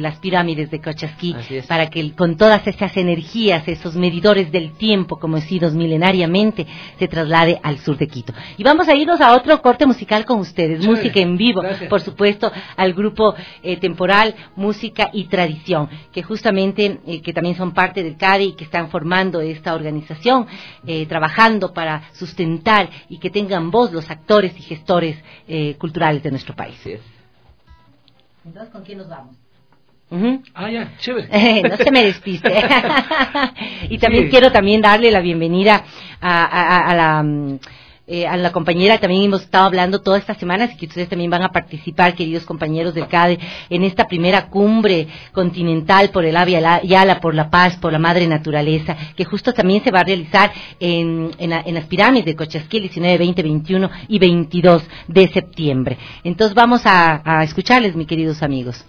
las pirámides de Cochasquí, para que con todas esas energías, esos medidores del tiempo conocidos milenariamente, se traslade al sur de Quito. Y vamos a irnos a otro corte musical con ustedes, Chévere. Música en vivo, Gracias. Por supuesto, al grupo eh, temporal Música y Tradición, que justamente, eh, que también son parte del C A D E y que están formando esta organización, eh, trabajando para sustentar y que tengan voz los actores y gestores eh, culturales de nuestro país. Sí. Entonces, ¿con quién nos vamos? Uh-huh. Ah, ya, chévere. No se me despiste. Y también sí. quiero también darle la bienvenida a, a, a la... Eh, a la compañera, también hemos estado hablando todas estas semanas y que ustedes también van a participar, queridos compañeros del C A D E, en esta primera cumbre continental por el Avia Yala, por la paz, por la madre naturaleza, que justo también se va a realizar en, en, en las pirámides de Cochasquí, diecinueve, veinte, veintiuno y veintidós de septiembre. Entonces vamos a, a escucharles, mis queridos amigos.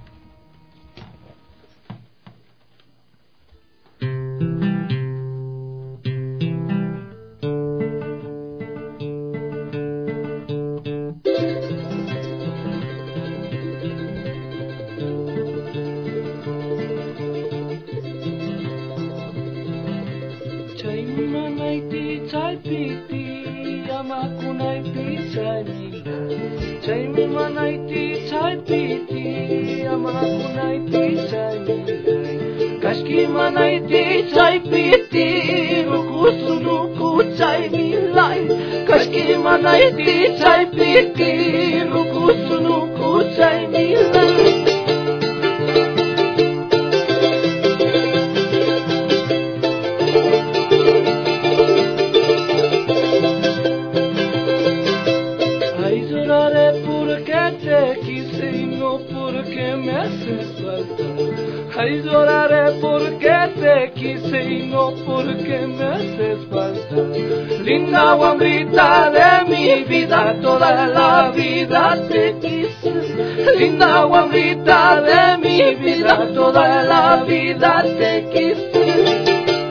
Kashki manaiti chai piti rukusu ruku chai milai Kashki manaiti chai piti rukusu ruku chai milai Ay lloraré porque te quise y no porque me haces falta Ay, lloraré porque te quise y no porque me haces falta. Linda guambrita de mi vida, toda la vida te quise. Linda guambrita de mi vida, toda la vida te quise.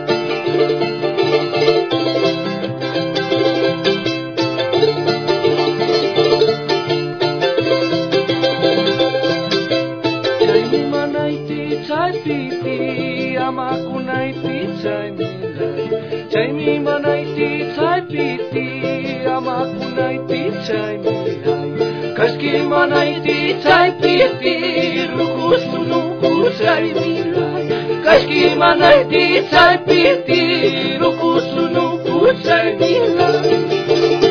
Chai piti amakunaiti chai milai Chai mi manaiti chai piti amakunaiti chai milai Kashki manaiti chai piti rukusu ruku chai milai Kashki manaiti chai piti rukusu ruku chai milai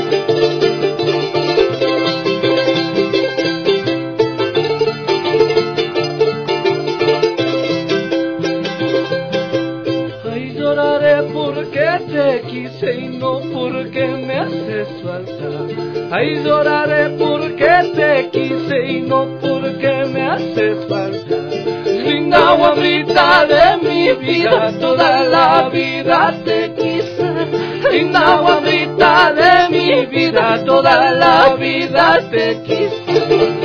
te quise y no porque me haces falta. Ay, lloraré porque te quise y no porque me haces falta. Linda guambrita de mi vida, toda la vida te quise. Linda guambrita de mi vida, toda la vida te quise.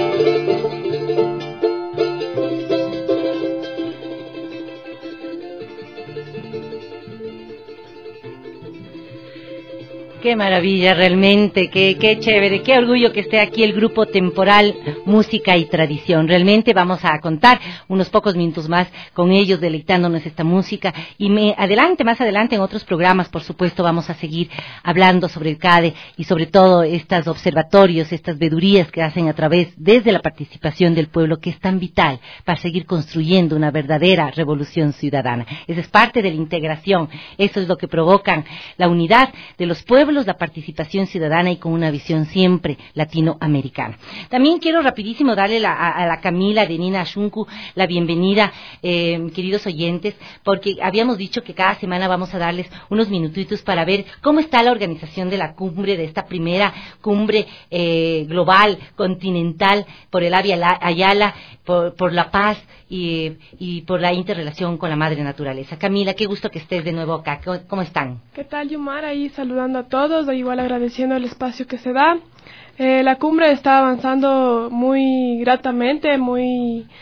Qué maravilla, realmente, qué, qué chévere, qué orgullo que esté aquí el grupo temporal Música y Tradición. Realmente vamos a contar unos pocos minutos más con ellos, deleitándonos esta música. Y me, adelante, más adelante en otros programas, por supuesto, vamos a seguir hablando sobre el C A D E y sobre todo estos observatorios, estas vedurías que hacen a través, desde la participación del pueblo, que es tan vital para seguir construyendo una verdadera revolución ciudadana. Esa es parte de la integración, eso es lo que provocan la unidad de los pueblos, la participación ciudadana y con una visión siempre latinoamericana. También quiero rapidísimo darle la, a, a la Camila de Nina Shunku la bienvenida, eh, queridos oyentes, porque habíamos dicho que cada semana vamos a darles unos minutitos para ver cómo está la organización de la cumbre, de esta primera cumbre eh, global, continental, por el Avia Yala, por, por la paz y, y por la interrelación con la madre naturaleza. Camila, qué gusto que estés de nuevo acá. ¿Cómo, cómo están? ¿Qué tal, Yumar? Ahí saludando a todos. Todos, igual agradeciendo el espacio que se da. Eh, la cumbre está avanzando muy gratamente, muy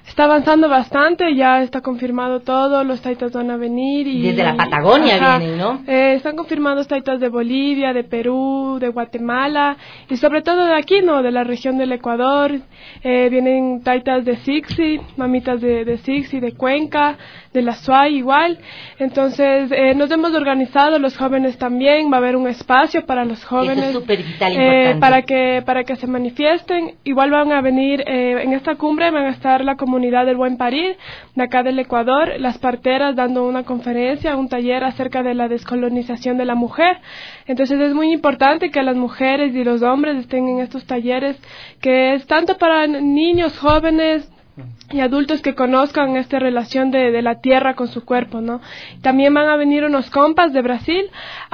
está avanzando bastante, ya está confirmado todo, los taitas van a venir. Y, desde la Patagonia ajá, vienen, ¿no? Eh, están confirmados taitas de Bolivia, de Perú, de Guatemala, y sobre todo de aquí, ¿no? De la región del Ecuador. Eh, vienen taitas de Sixi, mamitas de, de Sixi, de Cuenca, de la Suay igual. Entonces, eh, nos hemos organizado, los jóvenes también, va a haber un espacio para los jóvenes. Eso es súper vital, eh, importante. Para que, para que se manifiesten. Igual van a venir, eh, en esta cumbre van a estar la comunidad del Buen Parir, de acá del Ecuador, las parteras dando una conferencia, un taller acerca de la descolonización de la mujer. Entonces es muy importante que las mujeres y los hombres estén en estos talleres, que es tanto para niños, jóvenes y adultos que conozcan esta relación de, de la tierra con su cuerpo, ¿no? También van a venir unos compas de Brasil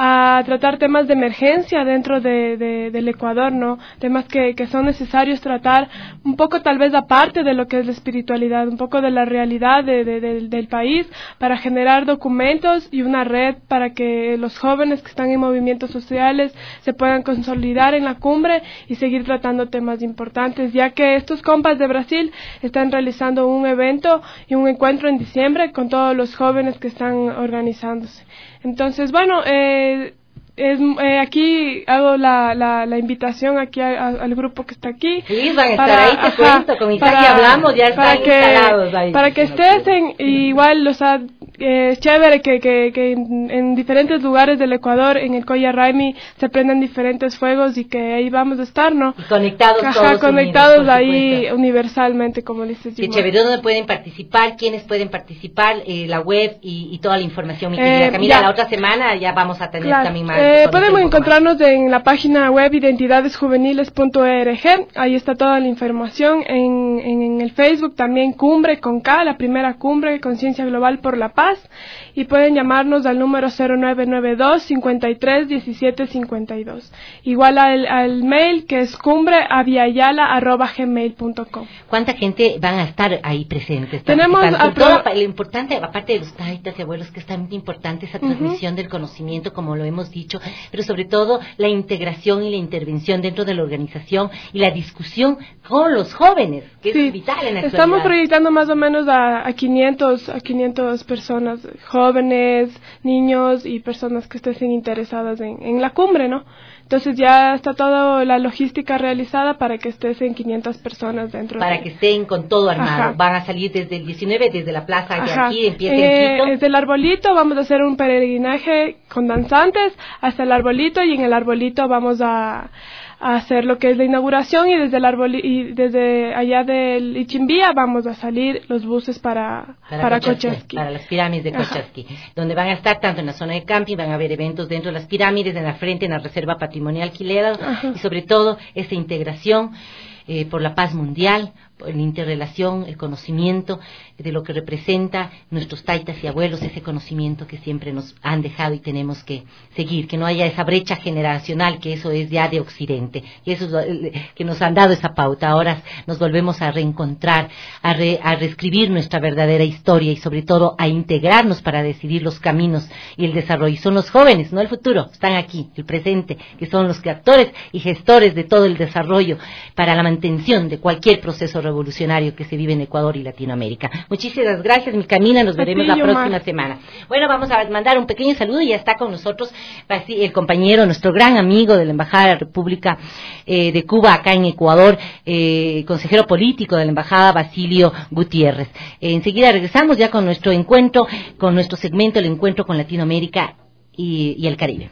a tratar temas de emergencia dentro de, de, del Ecuador, ¿no? Temas que, que son necesarios tratar un poco tal vez aparte de lo que es la espiritualidad, un poco de la realidad de, de, de, del país, para generar documentos y una red para que los jóvenes que están en movimientos sociales se puedan consolidar en la cumbre y seguir tratando temas importantes, ya que estos compas de Brasil están realizando un evento y un encuentro en diciembre con todos los jóvenes que están organizándose. Entonces, bueno, eh, es, eh, aquí hago la, la, la invitación aquí a, a, al grupo que está aquí. Sí, van a estar para, ahí, te ajá, cuento, con Isaac hablamos, ya para están que, instalados ahí. Para que estén, igual, o sea, eh, es chévere que, que, que en, en diferentes lugares del Ecuador, en el Coya Raimi, se prenden diferentes fuegos y que ahí vamos a estar, ¿no? Y conectados ajá, todos conectados unidos, ahí supuesto. Universalmente, como dices. Qué chévere, ¿dónde pueden participar? ¿Quiénes pueden participar? Eh, la web y, y toda la información, mi querida eh, Camila. Ya. La otra semana ya vamos a tener Claro. también más. Eh, podemos encontrarnos en la página web identidades juveniles punto org, ahí está toda la información. En, en, en el Facebook también Cumbre con K, la primera cumbre, Conciencia Global por la Paz, y pueden llamarnos al número cero nueve nueve dos, cincuenta y tres, diecisiete cincuenta y dos. Igual al, al mail que es cumbre aviala arroba gmail punto com. ¿Cuánta gente van a estar ahí presentes? Tenemos a pro... todo, lo importante, aparte de los taitas y abuelos, que es tan importante esa transmisión uh-huh. del conocimiento, como lo hemos dicho, pero sobre todo la integración y la intervención dentro de la organización y la discusión con los jóvenes, que sí. es vital en la actualidad. Estamos proyectando más o menos a, a quinientas personas, jóvenes, niños y personas que estén interesadas en, en la cumbre, ¿no? Entonces ya está toda la logística realizada para que estés en quinientas personas dentro. Para de... que estén con todo armado. Ajá. Van a salir desde el diecinueve, desde la plaza de aquí, empieza eh, en Quito. Desde el arbolito vamos a hacer un peregrinaje con danzantes hasta el arbolito, y en el arbolito vamos a, a hacer lo que es la inauguración, y desde el arboli- y desde allá del Ichimbía vamos a salir los buses para para, para Cochasqui, para las pirámides de Cochasqui, donde van a estar tanto en la zona de camping, van a haber eventos dentro de las pirámides, en la frente, en la reserva patrimonial Quilera, y sobre todo esta integración eh, por la paz mundial, por la interrelación, el conocimiento de lo que representa nuestros taitas y abuelos, ese conocimiento que siempre nos han dejado y tenemos que seguir, que no haya esa brecha generacional, que eso es ya de Occidente, y eso es que nos han dado esa pauta. Ahora nos volvemos a reencontrar, a, re, a reescribir nuestra verdadera historia y sobre todo a integrarnos para decidir los caminos y el desarrollo. Son los jóvenes, no el futuro, están aquí, el presente, que son los actores y gestores de todo el desarrollo para la mantención de cualquier proceso revolucionario que se vive en Ecuador y Latinoamérica. Muchísimas gracias, mi Camila, nos veremos la próxima más. semana. Bueno, vamos a mandar un pequeño saludo, y ya está con nosotros el compañero, nuestro gran amigo de la Embajada de la República eh, de Cuba acá en Ecuador, eh, consejero político de la Embajada, Basilio Gutiérrez. Eh, enseguida regresamos ya con nuestro encuentro, con nuestro segmento, el encuentro con Latinoamérica y, y el Caribe.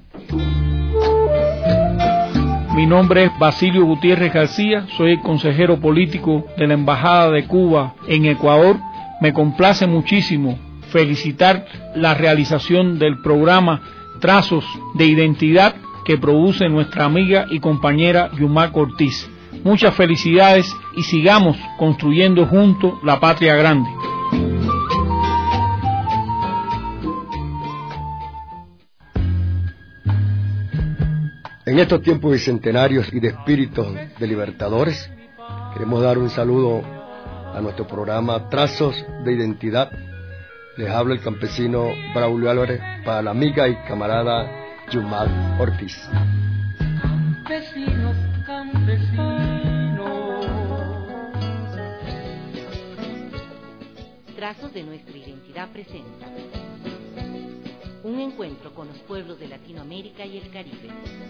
Mi nombre es Basilio Gutiérrez García, soy el consejero político de la Embajada de Cuba en Ecuador. Me complace muchísimo felicitar la realización del programa Trazos de Identidad que produce nuestra amiga y compañera Yumac Ortiz. Muchas felicidades y sigamos construyendo juntos la patria grande. En estos tiempos bicentenarios y de espíritus de libertadores, queremos dar un saludo a nuestro programa Trazos de Identidad. Les habla el campesino Braulio Álvarez para la amiga y camarada Yumac Ortiz. Campesinos, campesinos, Trazos de nuestra identidad presenta un encuentro con los pueblos de Latinoamérica y el Caribe.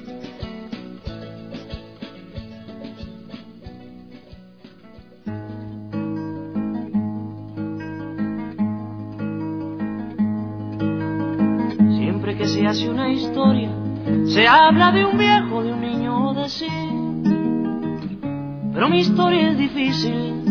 Siempre que se hace una historia, se habla de un viejo, de un niño o de sí. Pero mi historia es difícil,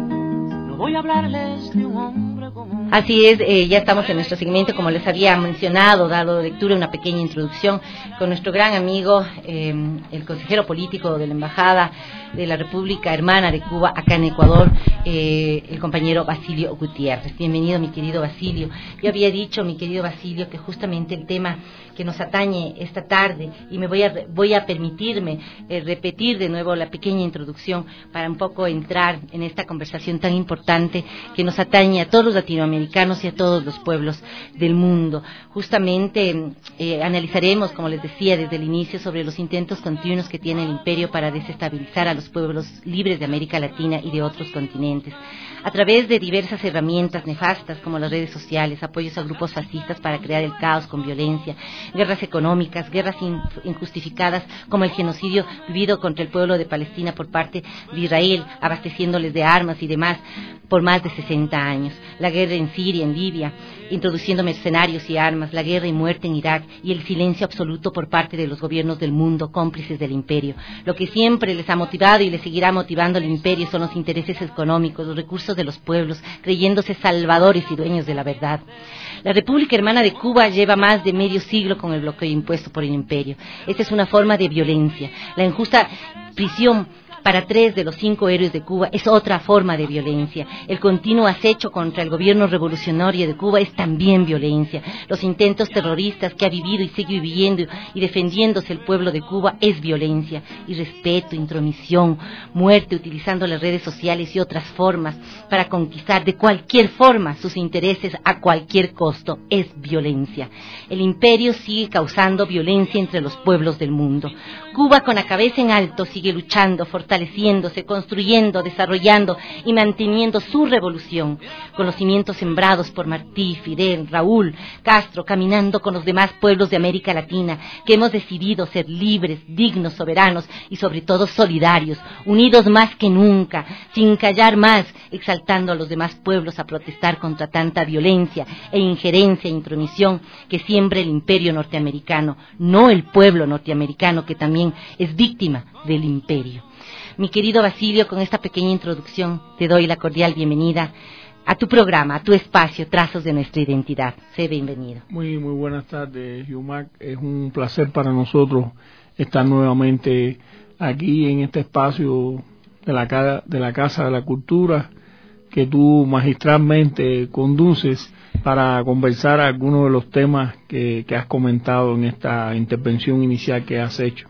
no voy a hablarles de un hombre común. Así es, eh, ya estamos en nuestro segmento, como les había mencionado, dado lectura, una pequeña introducción con nuestro gran amigo, eh, el consejero político de la Embajada de la República Hermana de Cuba, acá en Ecuador, eh, el compañero Basilio Gutiérrez. Bienvenido, mi querido Basilio. Yo había dicho, mi querido Basilio, que justamente el tema que nos atañe esta tarde, y me voy a, voy a permitirme eh, repetir de nuevo la pequeña introducción para un poco entrar en esta conversación tan importante que nos atañe a todos los latinoamericanos y a todos los pueblos del mundo. Justamente eh, analizaremos, como les decía desde el inicio, sobre los intentos continuos que tiene el imperio para desestabilizar a los pueblos libres de América Latina y de otros continentes, a través de diversas herramientas nefastas como las redes sociales, apoyos a grupos fascistas para crear el caos con violencia, guerras económicas, guerras injustificadas como el genocidio vivido contra el pueblo de Palestina por parte de Israel, abasteciéndoles de armas y demás por más de sesenta años, la guerra en Siria, en Libia, introduciendo mercenarios y armas, la guerra y muerte en Irak y el silencio absoluto por parte de los gobiernos del mundo, cómplices del imperio. Lo que siempre les ha motivado y les seguirá motivando al imperio son los intereses económicos, los recursos de los pueblos, creyéndose salvadores y dueños de la verdad. La República Hermana de Cuba lleva más de medio siglo con el bloqueo impuesto por el imperio. Esta es una forma de violencia. La injusta prisión para tres de los cinco héroes de Cuba es otra forma de violencia. El continuo acecho contra el gobierno revolucionario de Cuba es también violencia. Los intentos terroristas que ha vivido y sigue viviendo y defendiéndose el pueblo de Cuba es violencia. Irrespeto, intromisión, muerte utilizando las redes sociales y otras formas para conquistar de cualquier forma sus intereses a cualquier costo es violencia. El imperio sigue causando violencia entre los pueblos del mundo. Cuba, con la cabeza en alto, sigue luchando, fortaleciéndose, construyendo, desarrollando y manteniendo su revolución, con los cimientos sembrados por Martí, Fidel, Raúl, Castro, caminando con los demás pueblos de América Latina, que hemos decidido ser libres, dignos, soberanos y sobre todo solidarios, unidos más que nunca, sin callar más, exaltando a los demás pueblos a protestar contra tanta violencia e injerencia e intromisión que siembra el imperio norteamericano, no el pueblo norteamericano que también es víctima del imperio. Mi querido Basilio, con esta pequeña introducción te doy la cordial bienvenida a tu programa, a tu espacio, Trazos de nuestra identidad. Sé bienvenido. Muy, muy buenas tardes, Yumac. Es un placer para nosotros estar nuevamente aquí en este espacio de la, de la Casa de la Cultura que tú magistralmente conduces para conversar algunos de los temas que, que has comentado en esta intervención inicial que has hecho.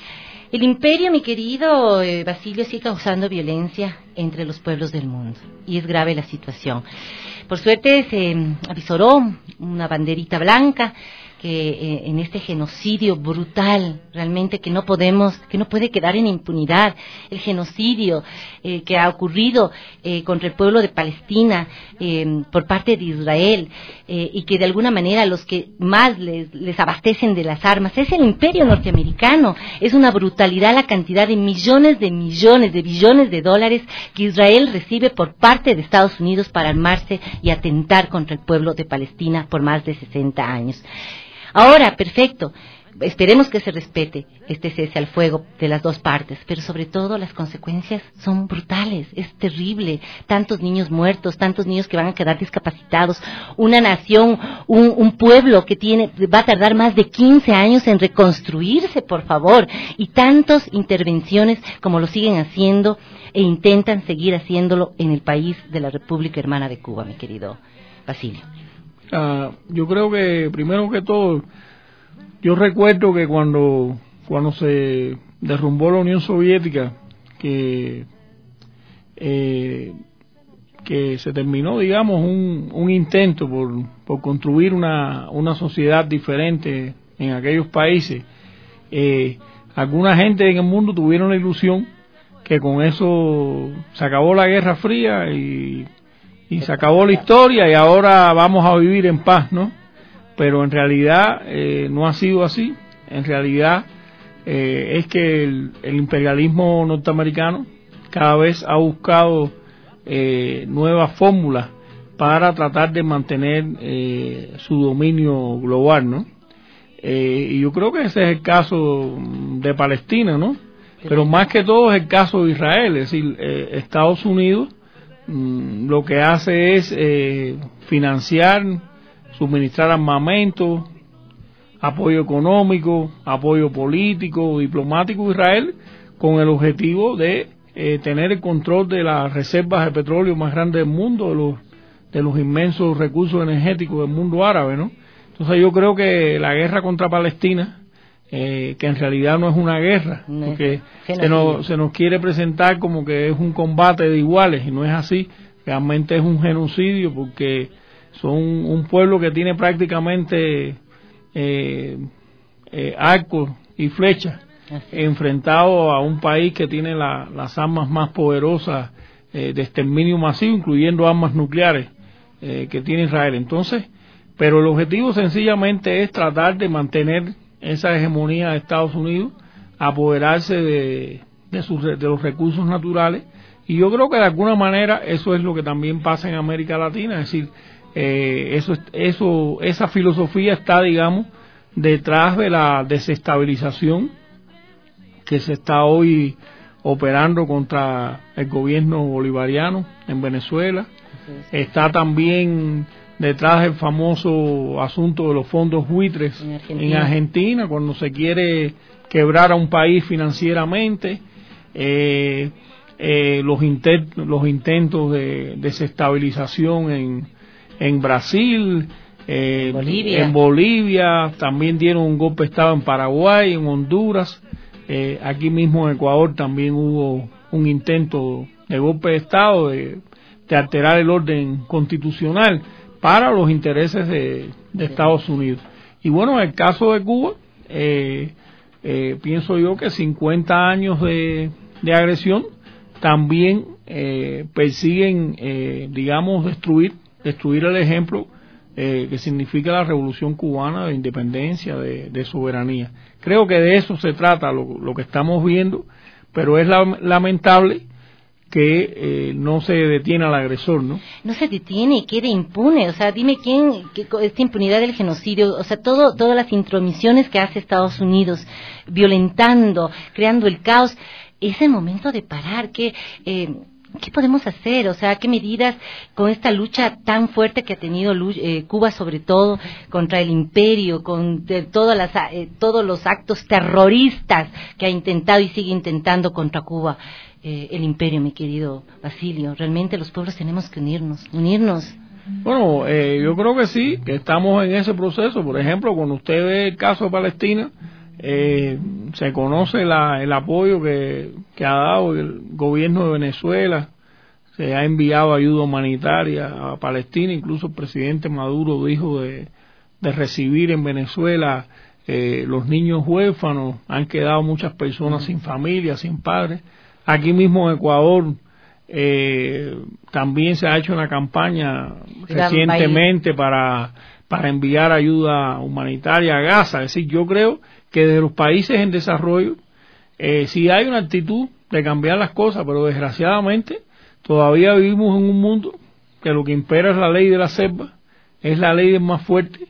El imperio, mi querido eh, Basilio, sigue causando violencia entre los pueblos del mundo y es grave la situación. Por suerte se avisoró una banderita blanca que eh, en este genocidio brutal, realmente que no podemos, que no puede quedar en impunidad, el genocidio eh, que ha ocurrido eh, contra el pueblo de Palestina eh, por parte de Israel eh, y que de alguna manera los que más les, les abastecen de las armas es el imperio norteamericano. Es una brutalidad la cantidad de millones de millones de billones de dólares que Israel recibe por parte de Estados Unidos para armarse y atentar contra el pueblo de Palestina por más de sesenta años. Ahora, perfecto, esperemos que se respete este cese al fuego de las dos partes, pero sobre todo las consecuencias son brutales, es terrible, tantos niños muertos, tantos niños que van a quedar discapacitados, una nación, un, un pueblo que tiene, va a tardar más de quince años en reconstruirse, por favor, y tantas intervenciones como lo siguen haciendo e intentan seguir haciéndolo en el país de la República Hermana de Cuba, mi querido Basilio. Uh, yo creo que primero que todo, yo recuerdo que cuando cuando se derrumbó la Unión Soviética, que eh, que se terminó, digamos, un, un intento por, por construir una, una sociedad diferente en aquellos países, eh, alguna gente en el mundo tuvieron la ilusión que con eso se acabó la Guerra Fría y y se acabó la historia y ahora vamos a vivir en paz, ¿no? Pero en realidad eh, no ha sido así. En realidad eh, es que el, el imperialismo norteamericano cada vez ha buscado eh, nuevas fórmulas para tratar de mantener eh, su dominio global, ¿no? Eh, y yo creo que ese es el caso de Palestina, ¿no? Pero más que todo es el caso de Israel, es decir, eh, Estados Unidos mmm, lo que hace es eh, financiar, suministrar armamento, apoyo económico, apoyo político, diplomático a Israel, con el objetivo de eh, tener el control de las reservas de petróleo más grandes del mundo, de los, de los inmensos recursos energéticos del mundo árabe, ¿no? Entonces yo creo que la guerra contra Palestina, eh, que en realidad no es una guerra, no, porque se nos, se nos quiere presentar como que es un combate de iguales, y no es así, realmente es un genocidio, porque son un pueblo que tiene prácticamente eh, eh, arcos y flechas, enfrentado a un país que tiene la, las armas más poderosas eh, de exterminio masivo, incluyendo armas nucleares eh, que tiene Israel. Entonces, pero el objetivo sencillamente es tratar de mantener esa hegemonía de Estados Unidos, apoderarse de, de, sus, de los recursos naturales, y yo creo que de alguna manera eso es lo que también pasa en América Latina, es decir, eh, eso, eso, esa filosofía está, digamos, detrás de la desestabilización que se está hoy operando contra el gobierno bolivariano en Venezuela. Está también detrás del famoso asunto de los fondos buitres en Argentina, en Argentina cuando se quiere quebrar a un país financieramente, eh, eh, los, intent, los intentos de desestabilización en, en Brasil, eh, Bolivia. en Bolivia, también dieron un golpe de Estado en Paraguay, en Honduras, eh, aquí mismo en Ecuador también hubo un intento de golpe de Estado, de, de alterar el orden constitucional para los intereses de, de Estados Unidos. Y bueno, en el caso de Cuba, eh, eh, pienso yo que cincuenta años de, de agresión también eh, persiguen, eh, digamos, destruir, destruir el ejemplo eh, que significa la Revolución Cubana de independencia, de, de soberanía. Creo que de eso se trata lo, lo que estamos viendo, pero es la, lamentable que eh, no se detiene al agresor, ¿no? No se detiene y queda impune, o sea, dime quién, que, esta impunidad del genocidio, o sea, todo, todas las intromisiones que hace Estados Unidos, violentando, creando el caos, es el momento de parar, que... Eh, ¿qué podemos hacer? O sea, ¿qué medidas con esta lucha tan fuerte que ha tenido eh, Cuba, sobre todo contra el imperio, con de, todas las, eh, todos los actos terroristas que ha intentado y sigue intentando contra Cuba eh, el imperio, mi querido Basilio? Realmente los pueblos tenemos que unirnos, unirnos. Bueno, eh, yo creo que sí, que estamos en ese proceso. Por ejemplo, cuando usted ve el caso de Palestina, Eh, se conoce la, el apoyo que, que ha dado el gobierno de Venezuela, se ha enviado ayuda humanitaria a Palestina, incluso el presidente Maduro dijo de, de recibir en Venezuela eh, los niños huérfanos, han quedado muchas personas sin familia, sin padres. Aquí mismo en Ecuador eh, también se ha hecho una campaña recientemente para, para enviar ayuda humanitaria a Gaza. Es decir, yo creo que de los países en desarrollo eh, sí hay una actitud de cambiar las cosas, pero desgraciadamente todavía vivimos en un mundo que lo que impera es la ley de la selva, es la ley del más fuerte,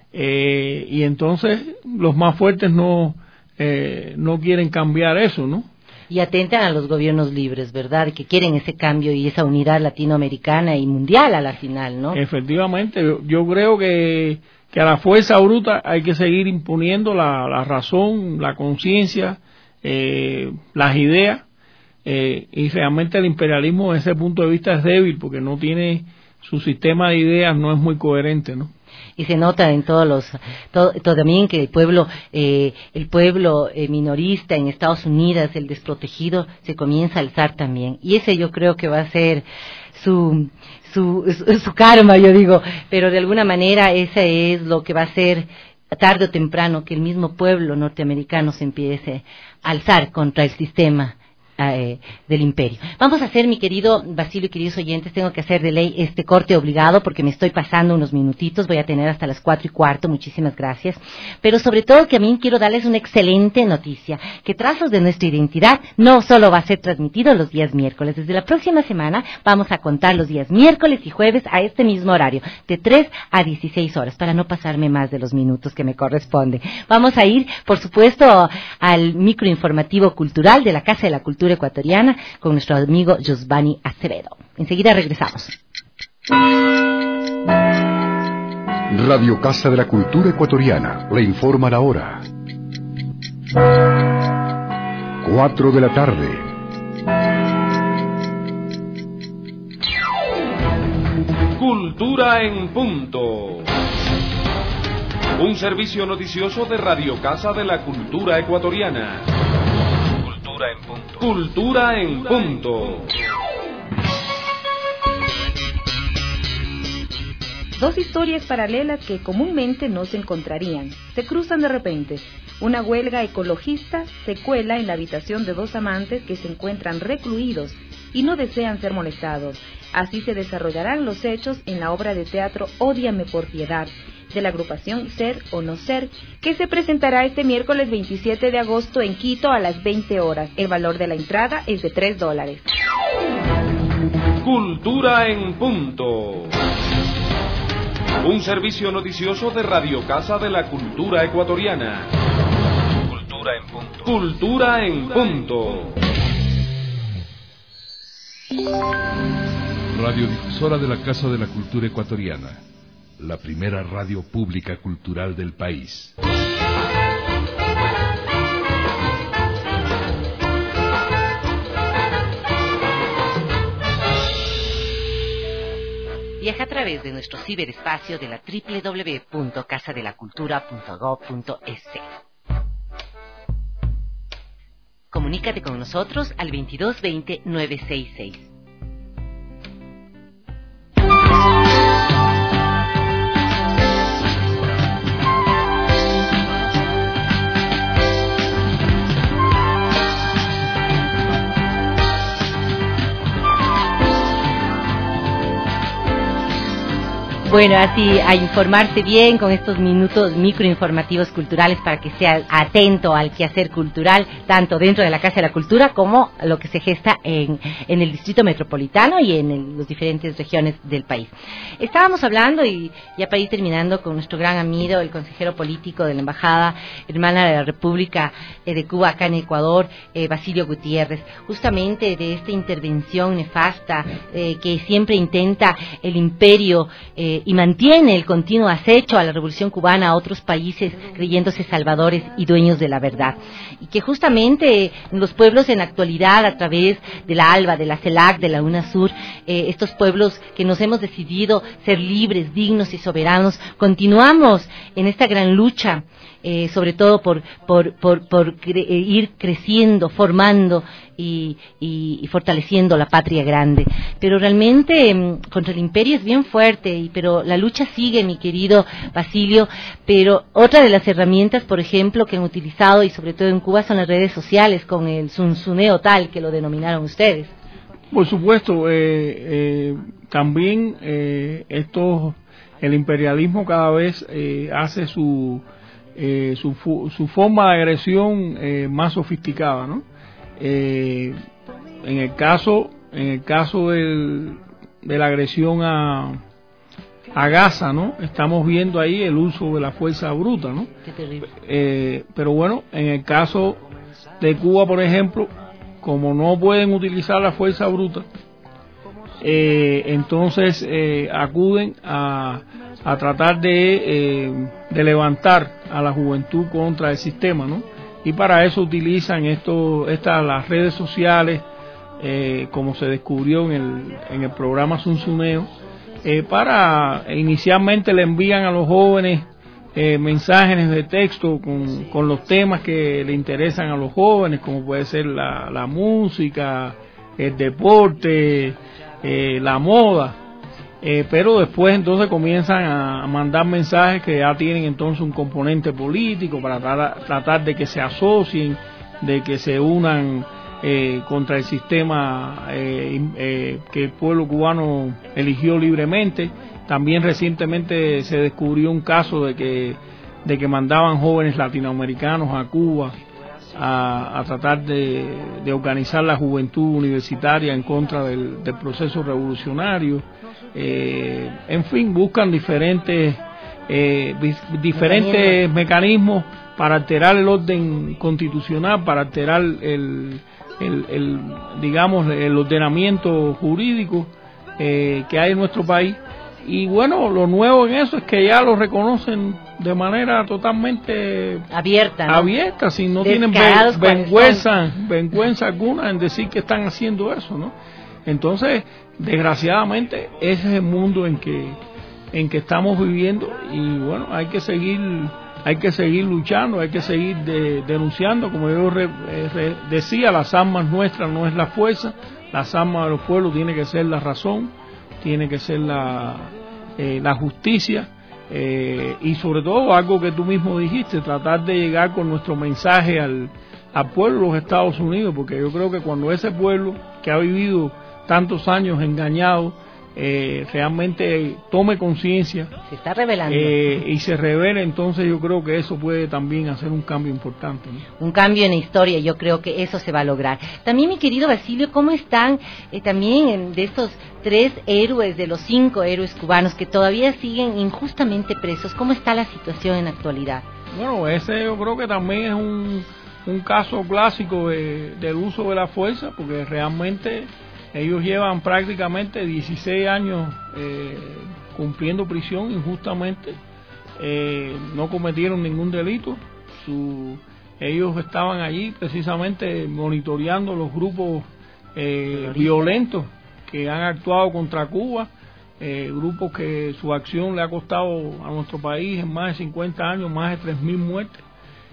eh, y entonces los más fuertes no eh, no quieren cambiar eso, ¿no? Y atentan a los gobiernos libres, ¿verdad? Que quieren ese cambio y esa unidad latinoamericana y mundial a la final, ¿no? Efectivamente, yo, yo creo que que a la fuerza bruta hay que seguir imponiendo la, la razón, la conciencia, eh, las ideas, eh, y realmente el imperialismo desde ese punto de vista es débil porque no tiene, su sistema de ideas no es muy coherente, ¿no? Y se nota en todos los, todo, todo también que el pueblo, eh, el pueblo eh, minorista en Estados Unidos, el desprotegido, se comienza a alzar también. Y ese yo creo que va a ser su, su, su, su karma, yo digo, pero de alguna manera ese es lo que va a ser tarde o temprano, que el mismo pueblo norteamericano se empiece a alzar contra el sistema eh, del imperio. Vamos a hacer, mi querido Basilio y queridos oyentes, tengo que hacer de ley este corte obligado porque me estoy pasando unos minutitos, voy a tener hasta las cuatro y cuarto, muchísimas gracias, pero sobre todo que a mí quiero darles una excelente noticia, que Trazos de Nuestra Identidad no solo va a ser transmitido los días miércoles, desde la próxima semana vamos a contar los días miércoles y jueves a este mismo horario, de tres a dieciséis horas, para no pasarme más de los minutos que me corresponde. Vamos a ir, por supuesto, al microinformativo cultural de la Casa de la Cultura Ecuatoriana con nuestro amigo Josvani Acevedo. Enseguida regresamos. Radio Casa de la Cultura Ecuatoriana le informa la hora. Cuatro de la tarde. Cultura en punto. Un servicio noticioso de Radio Casa de la Cultura Ecuatoriana. Cultura en punto. Cultura en punto. Dos historias paralelas que comúnmente no se encontrarían, se cruzan de repente. Una huelga ecologista se cuela en la habitación de dos amantes que se encuentran recluidos y no desean ser molestados. Así se desarrollarán los hechos en la obra de teatro Ódiame por piedad, de la agrupación Ser o No Ser, que se presentará este miércoles veintisiete de agosto en Quito a las veinte horas. El valor de la entrada es de tres dólares. Cultura en punto. Un servicio noticioso de Radio Casa de la Cultura Ecuatoriana. Cultura en punto. Cultura en punto. Radiodifusora de la Casa de la Cultura Ecuatoriana, la primera radio pública cultural del país. Viaja a través de nuestro ciberespacio de la doble u doble u doble u punto casa de la cultura punto gob punto es. Comunícate con nosotros al veintidós veinte nueve sesenta y seis. Bueno, así a informarse bien con estos minutos microinformativos culturales para que sea atento al quehacer cultural, tanto dentro de la Casa de la Cultura como lo que se gesta en, en el Distrito Metropolitano y en las diferentes regiones del país. Estábamos hablando, y ya para ir terminando, con nuestro gran amigo, el consejero político de la Embajada Hermana de la República eh, de Cuba acá en Ecuador, eh, Basilio Gutiérrez, justamente de esta intervención nefasta eh, que siempre intenta el imperio eh, y mantiene el continuo acecho a la Revolución Cubana, a otros países creyéndose salvadores y dueños de la verdad. Y que justamente los pueblos en la actualidad, a través de la ALBA, de la CELAC, de la UNASUR, eh, estos pueblos que nos hemos decidido ser libres, dignos y soberanos, continuamos en esta gran lucha, eh, sobre todo por, por, por, por cre- ir creciendo, formando y, y, y fortaleciendo la patria grande. Pero realmente eh, contra el imperio es bien fuerte, y, pero la lucha sigue, mi querido Basilio. Pero otra de las herramientas, por ejemplo, que han utilizado, y sobre todo en Cuba, son las redes sociales, con el zunzuneo tal que lo denominaron ustedes. Por supuesto, eh, eh, también eh, esto, el imperialismo cada vez eh, hace su eh, su, su forma de agresión eh, más sofisticada, ¿no? Eh, en el caso en el caso del, de la agresión a a Gaza, ¿no? Estamos viendo ahí el uso de la fuerza bruta, ¿no? Qué terrible. Eh, pero bueno, en el caso de Cuba, por ejemplo, como no pueden utilizar la fuerza bruta, eh, entonces eh, acuden a, a tratar de, eh, de levantar a la juventud contra el sistema, ¿no? Y para eso utilizan esto, estas las redes sociales, eh, como se descubrió en el, en el programa Zunzuneo, eh, para inicialmente le envían a los jóvenes eh, mensajes de texto con, con los temas que le interesan a los jóvenes, como puede ser la, la música, el deporte, eh, la moda, eh, pero después entonces comienzan a, a mandar mensajes que ya tienen entonces un componente político para tratar, tratar de que se asocien, de que se unan eh, contra el sistema eh, eh, que el pueblo cubano eligió libremente. También recientemente se descubrió un caso de que, de que mandaban jóvenes latinoamericanos a Cuba a, a tratar de, de organizar la juventud universitaria en contra del, del proceso revolucionario. Eh, en fin, buscan diferentes eh, diferentes mecanismos para alterar el orden constitucional, para alterar el, el, el digamos el ordenamiento jurídico eh, que hay en nuestro país. Y bueno, lo nuevo en eso es que ya lo reconocen de manera totalmente abierta, ¿no? abierta, si no tienen ver, vergüenza, vergüenza alguna en decir que están haciendo eso, ¿no? Entonces, desgraciadamente, ese es el mundo en que en que estamos viviendo y bueno, hay que seguir hay que seguir luchando, hay que seguir de, denunciando, como yo re, re, decía, las armas nuestras no es la fuerza, las armas de los pueblos tiene que ser la razón, tiene que ser la, eh, la justicia eh, y sobre todo algo que tú mismo dijiste, tratar de llegar con nuestro mensaje al, al pueblo de los Estados Unidos, porque yo creo que cuando ese pueblo que ha vivido tantos años engañado eh, realmente tome conciencia, se está revelando eh, y se revele, entonces yo creo que eso puede también hacer un cambio importante, ¿no? Un cambio en la historia, yo creo que eso se va a lograr. También, mi querido Basilio, ¿cómo están eh, también en, de estos tres héroes, de los cinco héroes cubanos que todavía siguen injustamente presos? ¿Cómo está la situación en la actualidad? Bueno, ese yo creo que también es un, un caso clásico de, del uso de la fuerza, porque realmente ellos llevan prácticamente dieciséis años eh, cumpliendo prisión injustamente, eh, no cometieron ningún delito, su, ellos estaban allí precisamente monitoreando los grupos eh, violentos que han actuado contra Cuba, eh, grupos que su acción le ha costado a nuestro país en más de cincuenta años, más de tres mil muertes.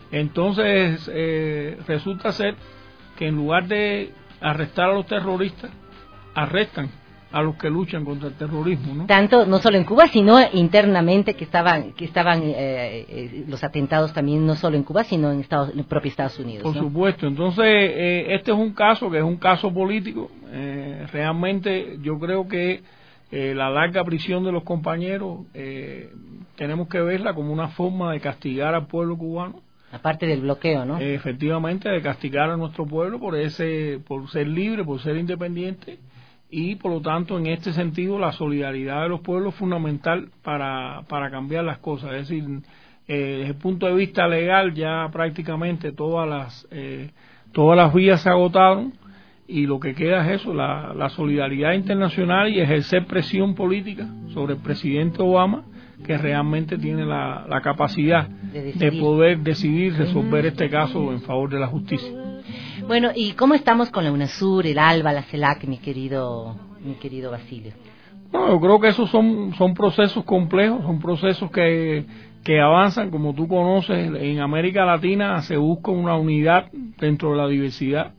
Entonces eh, resulta ser que en lugar de arrestar a los terroristas, arrestan a los que luchan contra el terrorismo, ¿no? Tanto no solo en Cuba, sino internamente, que estaban que estaban eh, eh, los atentados también no solo en Cuba, sino en Estados, en el propio Estados Unidos. Por ¿no? supuesto. Entonces eh, este es un caso que es un caso político. Eh, realmente yo creo que eh, la larga prisión de los compañeros eh, tenemos que verla como una forma de castigar al pueblo cubano. Aparte del bloqueo, ¿no? Eh, efectivamente, de castigar a nuestro pueblo por ese, por ser libre, por ser independiente. Y por lo tanto, en este sentido, la solidaridad de los pueblos es fundamental para, para cambiar las cosas. Es decir, eh, desde el punto de vista legal ya prácticamente todas las eh, todas las vías se agotaron y lo que queda es eso, la, la solidaridad internacional y ejercer presión política sobre el presidente Obama, que realmente tiene la, la capacidad de, de poder decidir resolver uh-huh. este caso en favor de la justicia. Bueno, ¿y cómo estamos con la UNASUR, el ALBA, la CELAC, mi querido mi querido Basilio? Bueno, yo creo que esos son son procesos complejos, son procesos que, que avanzan, como tú conoces, en América Latina se busca una unidad dentro de la diversidad.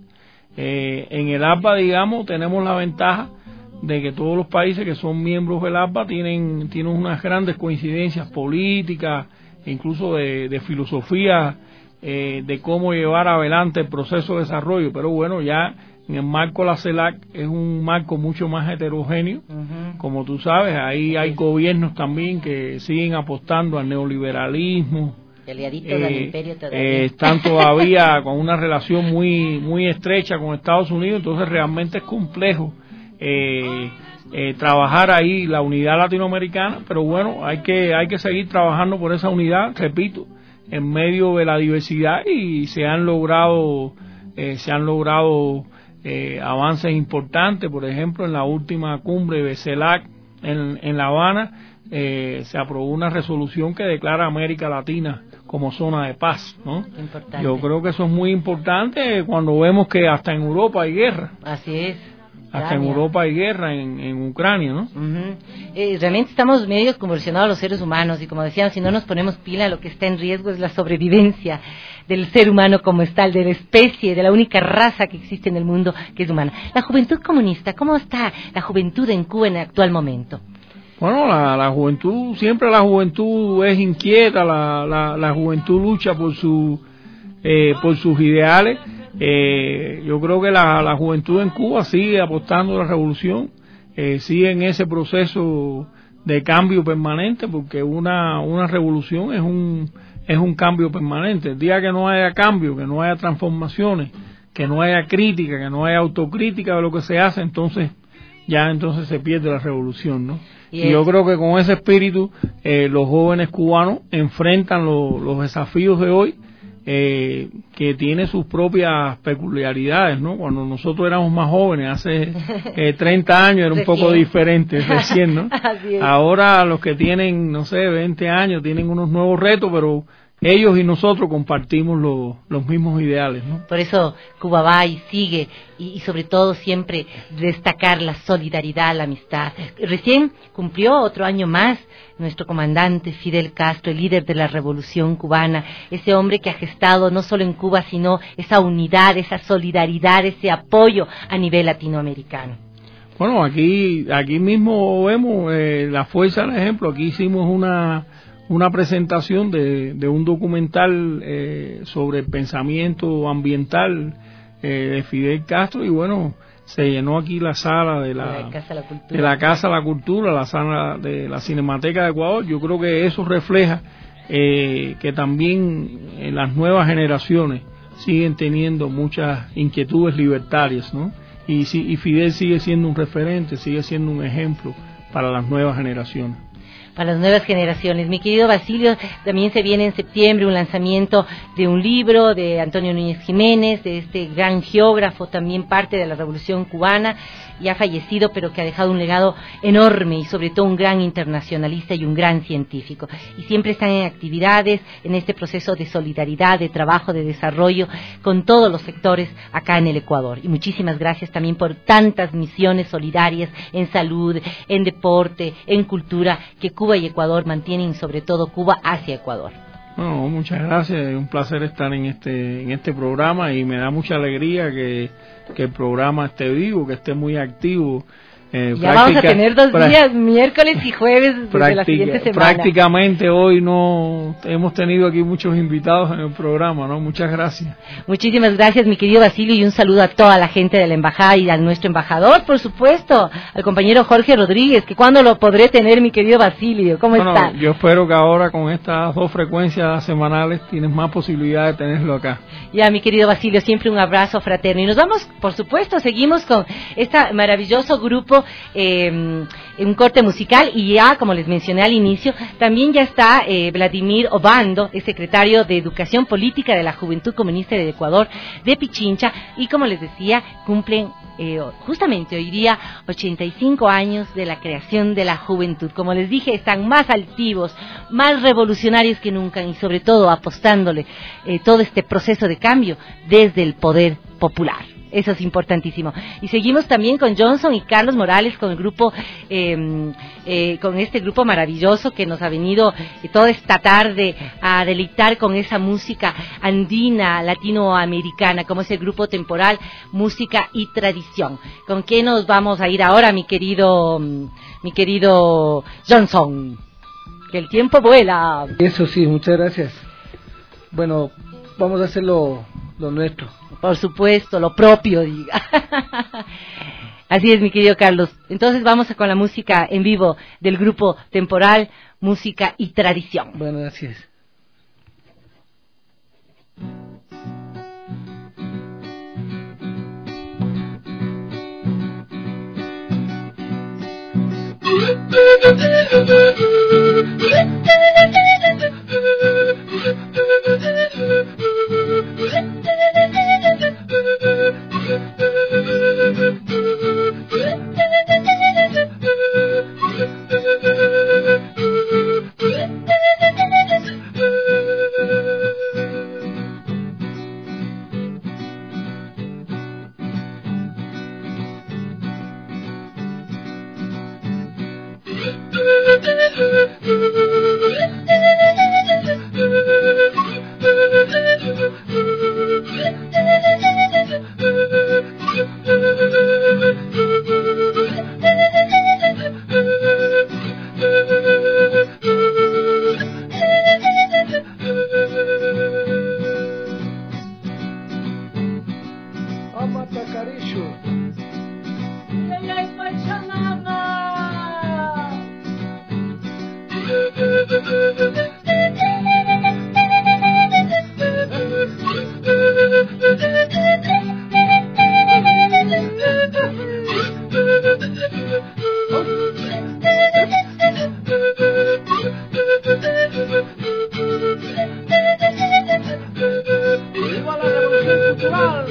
Eh, en el ALBA, digamos, tenemos la ventaja de que todos los países que son miembros del ALBA tienen, tienen unas grandes coincidencias políticas, incluso de, de filosofía, eh, de cómo llevar adelante el proceso de desarrollo. Pero bueno, ya en el marco de la CELAC es un marco mucho más heterogéneo. Uh-huh. Como tú sabes, ahí hay gobiernos también que siguen apostando al neoliberalismo. Peleaditos eh, del imperio todavía. Eh, están todavía con una relación muy, muy estrecha con Estados Unidos, entonces realmente es complejo Eh, eh, trabajar ahí la unidad latinoamericana, pero bueno, hay que hay que seguir trabajando por esa unidad, repito, en medio de la diversidad, y se han logrado eh, se han logrado eh, avances importantes. Por ejemplo, en la última cumbre de CELAC en, en La Habana eh, se aprobó una resolución que declara a América Latina como zona de paz, ¿no? Importante. Yo creo que eso es muy importante cuando vemos que hasta en Europa hay guerra. Así es. Hasta en Europa hay guerra, en, en Ucrania, ¿no? Uh-huh. Eh, realmente estamos medio convulsionados los seres humanos, y como decían, si no nos ponemos pila, lo que está en riesgo es la sobrevivencia del ser humano como tal, de la especie, de la única raza que existe en el mundo, que es humana. La juventud comunista, ¿cómo está la juventud en Cuba en el actual momento? Bueno, la, la juventud, siempre la juventud es inquieta, la, la, la juventud lucha por, su, eh, por sus ideales. Eh, yo creo que la, la juventud en Cuba sigue apostando a la revolución, eh, sigue en ese proceso de cambio permanente, porque una, una revolución es un, es un cambio permanente. El día que no haya cambio, que no haya transformaciones, que no haya crítica, que no haya autocrítica de lo que se hace, entonces ya entonces se pierde la revolución, ¿no? Y, y yo creo que con ese espíritu eh, los jóvenes cubanos enfrentan lo, los desafíos de hoy, eh, que tiene sus propias peculiaridades, ¿no? Cuando nosotros éramos más jóvenes, hace eh, treinta años, era un poco diferente, recién, ¿no? Ahora los que tienen, no sé, veinte años, tienen unos nuevos retos, pero ellos y nosotros compartimos lo, los mismos ideales, ¿no? Por eso Cuba va y sigue, y, y sobre todo siempre destacar la solidaridad, la amistad. Recién cumplió otro año más nuestro comandante Fidel Castro, el líder de la revolución cubana, ese hombre que ha gestado no solo en Cuba, sino esa unidad, esa solidaridad, ese apoyo a nivel latinoamericano. Bueno, aquí aquí mismo vemos eh, la fuerza del ejemplo. Aquí hicimos una una presentación de, de un documental eh, sobre el pensamiento ambiental eh, de Fidel Castro, y bueno, se llenó aquí la sala de la, la Casa de la Cultura, de la Casa de la Cultura, la sala de la Cinemateca de Ecuador. Yo creo que eso refleja eh, que también en las nuevas generaciones siguen teniendo muchas inquietudes libertarias, ¿no? Y, y Fidel sigue siendo un referente, sigue siendo un ejemplo para las nuevas generaciones. Para las nuevas generaciones. Mi querido Basilio, también se viene en septiembre un lanzamiento de un libro de Antonio Núñez Jiménez, de este gran geógrafo, también parte de la Revolución Cubana, ya fallecido, pero que ha dejado un legado enorme y sobre todo un gran internacionalista y un gran científico. Y siempre están en actividades, en este proceso de solidaridad, de trabajo, de desarrollo con todos los sectores acá en el Ecuador. Y muchísimas gracias también por tantas misiones solidarias en salud, en deporte, en cultura, que Cuba y Ecuador mantienen, sobre todo Cuba hacia Ecuador. Bueno, muchas gracias, es un placer estar en este en este programa, y me da mucha alegría que, que el programa esté vivo, que esté muy activo. Eh, ya vamos a tener dos días, miércoles y jueves desde la siguiente semana. Prácticamente hoy no hemos tenido aquí muchos invitados en el programa, ¿no? Muchas gracias. Muchísimas gracias, mi querido Basilio, y un saludo a toda la gente de la embajada y a nuestro embajador, por supuesto, al compañero Jorge Rodríguez, que cuándo lo podré tener, mi querido Basilio. ¿Cómo bueno, está? Yo espero que ahora con estas dos frecuencias semanales tienes más posibilidad de tenerlo acá. Ya, mi querido Basilio, siempre un abrazo fraterno. Y nos vamos, por supuesto, seguimos con este maravilloso grupo, eh, un corte musical, y ya, como les mencioné al inicio, también ya está eh, Vladimir Obando, el secretario de Educación Política de la Juventud Comunista del Ecuador, de Pichincha, y como les decía, cumplen eh, justamente hoy día ochenta y cinco años de la creación de la juventud. Como les dije, están más altivos, más revolucionarios que nunca, y sobre todo apostándole eh, todo este proceso de cambio desde el poder popular. Eso es importantísimo. Y seguimos también con Johnson y Carlos Morales, con el grupo, eh, eh, con este grupo maravilloso que nos ha venido eh, toda esta tarde a deleitar con esa música andina, latinoamericana, como es el grupo Temporal, Música y Tradición. ¿Con qué nos vamos a ir ahora, mi querido, mi querido Johnson? Que el tiempo vuela. Eso sí, muchas gracias. Bueno, vamos a hacerlo lo nuestro. Por supuesto, lo propio, diga. Así es, mi querido Carlos. Entonces vamos con la música en vivo del grupo Temporal, Música y Tradición. Bueno, gracias. Sacarishu. ¡Viva la revolución cultural!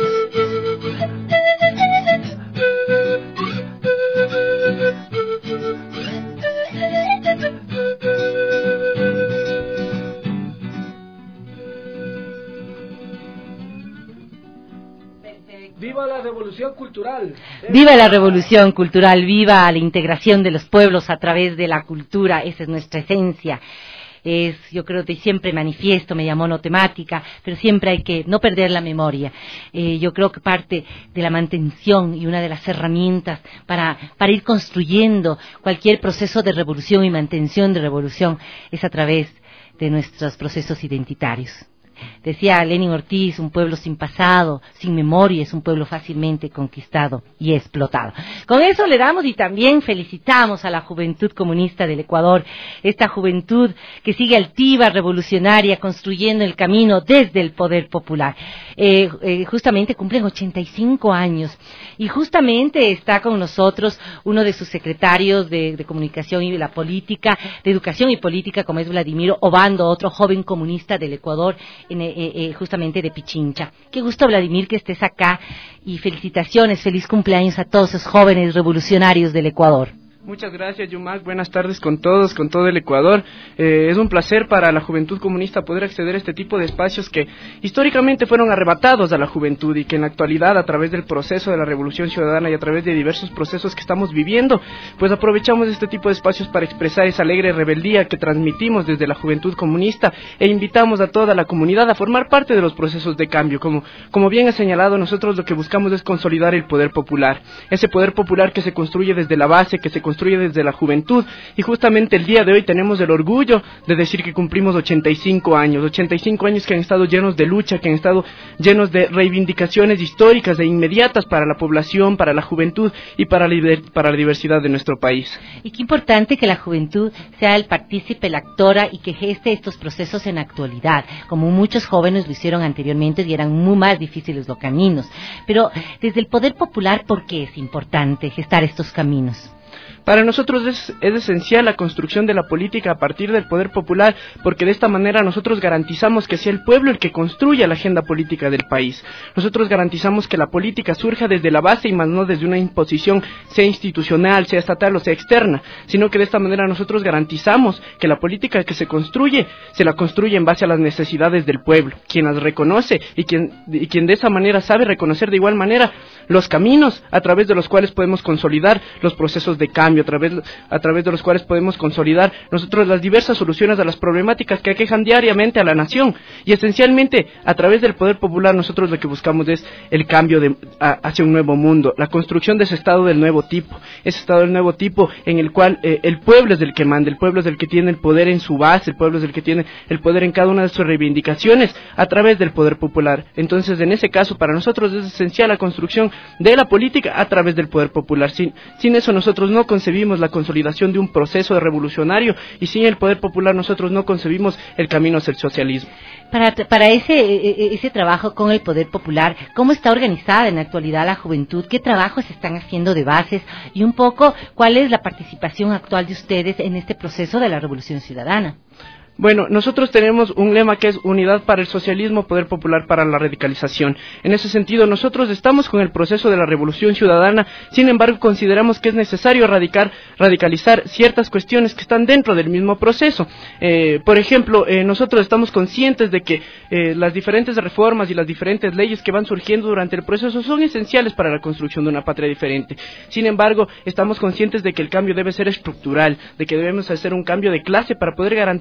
¡Viva la revolución cultural! ¡Viva la revolución cultural! ¡Viva la integración de los pueblos a través de la cultura! Esa es nuestra esencia. Es, yo creo que siempre manifiesto, me llamó no temática, pero siempre hay que no perder la memoria. Eh, yo creo que parte de la mantención y una de las herramientas para, para ir construyendo cualquier proceso de revolución y mantención de revolución es a través de nuestros procesos identitarios. Decía Lenin Ortiz, un pueblo sin pasado, sin memoria, es un pueblo fácilmente conquistado y explotado. Con eso le damos y también felicitamos a la juventud comunista del Ecuador, esta juventud que sigue altiva, revolucionaria, construyendo el camino desde el poder popular. Eh, eh, justamente cumplen ochenta y cinco años y justamente está con nosotros uno de sus secretarios de, de comunicación y de la política, de educación y política, como es Vladimiro Obando, otro joven comunista del Ecuador, En, eh, eh, justamente de Pichincha. Qué gusto, Vladimir, que estés acá y felicitaciones, feliz cumpleaños a todos esos jóvenes revolucionarios del Ecuador. Muchas gracias, Yumac. Buenas tardes con todos, con todo el Ecuador. Eh, es un placer para la juventud comunista poder acceder a este tipo de espacios que históricamente fueron arrebatados a la juventud y que en la actualidad, a través del proceso de la Revolución Ciudadana y a través de diversos procesos que estamos viviendo, pues aprovechamos este tipo de espacios para expresar esa alegre rebeldía que transmitimos desde la juventud comunista e invitamos a toda la comunidad a formar parte de los procesos de cambio. Como, como bien ha señalado, nosotros lo que buscamos es consolidar el poder popular, ese poder popular que se construye desde la base, que se construye desde la juventud, y justamente el día de hoy tenemos el orgullo de decir que cumplimos ochenta y cinco años, ochenta y cinco años que han estado llenos de lucha, que han estado llenos de reivindicaciones históricas e inmediatas para la población, para la juventud y para la, para la diversidad de nuestro país. Y qué importante que la juventud sea el partícipe, la actora y que geste estos procesos en actualidad, como muchos jóvenes lo hicieron anteriormente y eran muy más difíciles los caminos. Pero desde el poder popular, ¿por qué es importante gestar estos caminos? Para nosotros es, es esencial la construcción de la política a partir del poder popular, porque de esta manera nosotros garantizamos que sea el pueblo el que construya la agenda política del país. Nosotros garantizamos que la política surja desde la base y más no desde una imposición, sea institucional, sea estatal o sea externa, sino que de esta manera nosotros garantizamos que la política que se construye, se la construye en base a las necesidades del pueblo, quien las reconoce y quien, y quien de esa manera sabe reconocer de igual manera los caminos a través de los cuales podemos consolidar los procesos de cambio, a través, a través de los cuales podemos consolidar nosotros las diversas soluciones a las problemáticas que aquejan diariamente a la nación. Y esencialmente, a través del poder popular, nosotros lo que buscamos es el cambio de, a, hacia un nuevo mundo, la construcción de ese Estado del nuevo tipo, ese Estado del nuevo tipo en el cual eh, el pueblo es el que manda, el pueblo es el que tiene el poder en su base, el pueblo es el que tiene el poder en cada una de sus reivindicaciones a través del poder popular. Entonces, en ese caso, para nosotros es esencial la construcción de la política a través del poder popular. Sin, sin eso nosotros no concebimos la consolidación de un proceso revolucionario y sin el poder popular nosotros no concebimos el camino hacia el socialismo. Para, para ese, ese trabajo con el poder popular, ¿cómo está organizada en la actualidad la juventud? ¿Qué trabajos se están haciendo de bases? Y un poco, ¿cuál es la participación actual de ustedes en este proceso de la Revolución Ciudadana? Bueno, nosotros tenemos un lema que es unidad para el socialismo, poder popular para la radicalización. En ese sentido, nosotros estamos con el proceso de la revolución ciudadana, sin embargo, consideramos que es necesario radicar, radicalizar ciertas cuestiones que están dentro del mismo proceso. Eh, por ejemplo, eh, nosotros estamos conscientes de que eh, las diferentes reformas y las diferentes leyes que van surgiendo durante el proceso son esenciales para la construcción de una patria diferente. Sin embargo, estamos conscientes de que el cambio debe ser estructural, de que debemos hacer un cambio de clase para poder garantizar que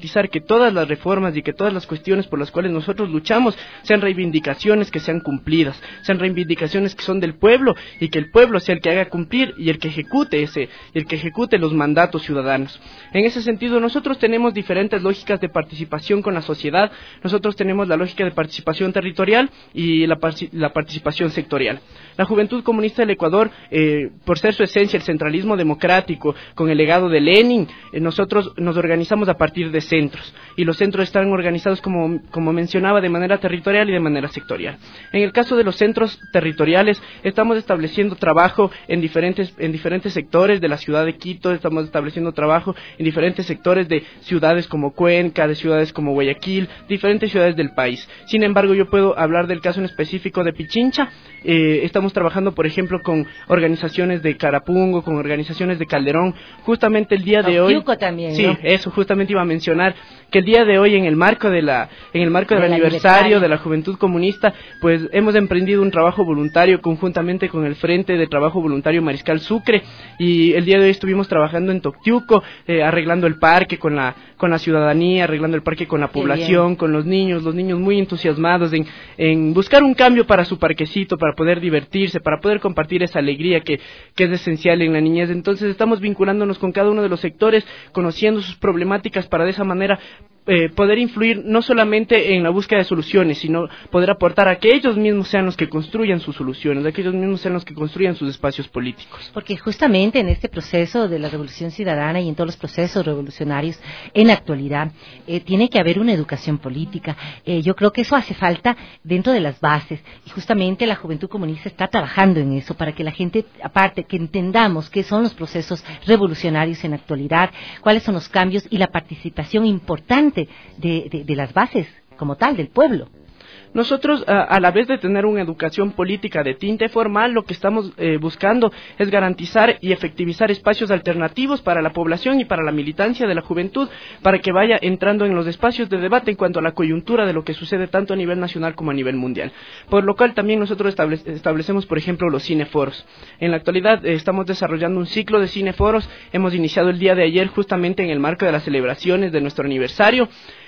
todas las reformas y que todas las cuestiones por las cuales nosotros luchamos sean reivindicaciones que sean cumplidas, sean reivindicaciones que son del pueblo y que el pueblo sea el que haga cumplir y el que ejecute ese, el que ejecute los mandatos ciudadanos. En ese sentido, nosotros tenemos diferentes lógicas de participación con la sociedad. Nosotros tenemos la lógica de participación territorial y la, la participación sectorial. La Juventud Comunista del Ecuador, eh, por ser su esencia el centralismo democrático, con el legado de Lenin, eh, nosotros nos organizamos a partir de centros, y los centros están organizados, como, como mencionaba, de manera territorial y de manera sectorial. En el caso de los centros territoriales, estamos estableciendo trabajo en diferentes, en diferentes sectores de la ciudad de Quito, estamos estableciendo trabajo en diferentes sectores de ciudades como Cuenca, de ciudades como Guayaquil, diferentes ciudades del país. Sin embargo, yo puedo hablar del caso en específico de Pichincha. Eh, estamos trabajando, por ejemplo, con organizaciones de Carapungo, con organizaciones de Calderón. Justamente el día de hoy... Ofiuco también, sí, ¿no? eso, justamente iba a mencionar que el día de hoy, en el marco de la, en el marco del Del aniversario, aniversario de la Juventud Comunista, pues hemos emprendido un trabajo voluntario conjuntamente con el Frente de Trabajo Voluntario Mariscal Sucre, y el día de hoy estuvimos trabajando en Toctiuco, eh, arreglando el parque con la, con la ciudadanía, arreglando el parque con la población, con los niños, los niños muy entusiasmados en, en buscar un cambio para su parquecito, para poder divertirse, para poder compartir esa alegría que, que es esencial en la niñez. Entonces estamos vinculándonos con cada uno de los sectores, conociendo sus problemáticas, para de esa manera Eh, poder influir no solamente en la búsqueda de soluciones, sino poder aportar a que ellos mismos sean los que construyan sus soluciones, a que ellos mismos sean los que construyan sus espacios políticos. Porque justamente en este proceso de la revolución ciudadana y en todos los procesos revolucionarios en la actualidad, eh, tiene que haber una educación política. Eh, yo creo que eso hace falta dentro de las bases, y justamente la Juventud Comunista está trabajando en eso, para que la gente, aparte, que entendamos qué son los procesos revolucionarios en la actualidad, cuáles son los cambios y la participación importante De, de, de las bases como tal, del pueblo. Nosotros, a, a la vez de tener una educación política de tinte formal, lo que estamos eh, buscando es garantizar y efectivizar espacios alternativos para la población y para la militancia de la juventud, para que vaya entrando en los espacios de debate en cuanto a la coyuntura de lo que sucede tanto a nivel nacional como a nivel mundial. Por lo cual también nosotros establec- establecemos, por ejemplo, los cineforos. En la actualidad eh, estamos desarrollando un ciclo de cineforos. Hemos iniciado el día de ayer justamente en el marco de las celebraciones de nuestro aniversario.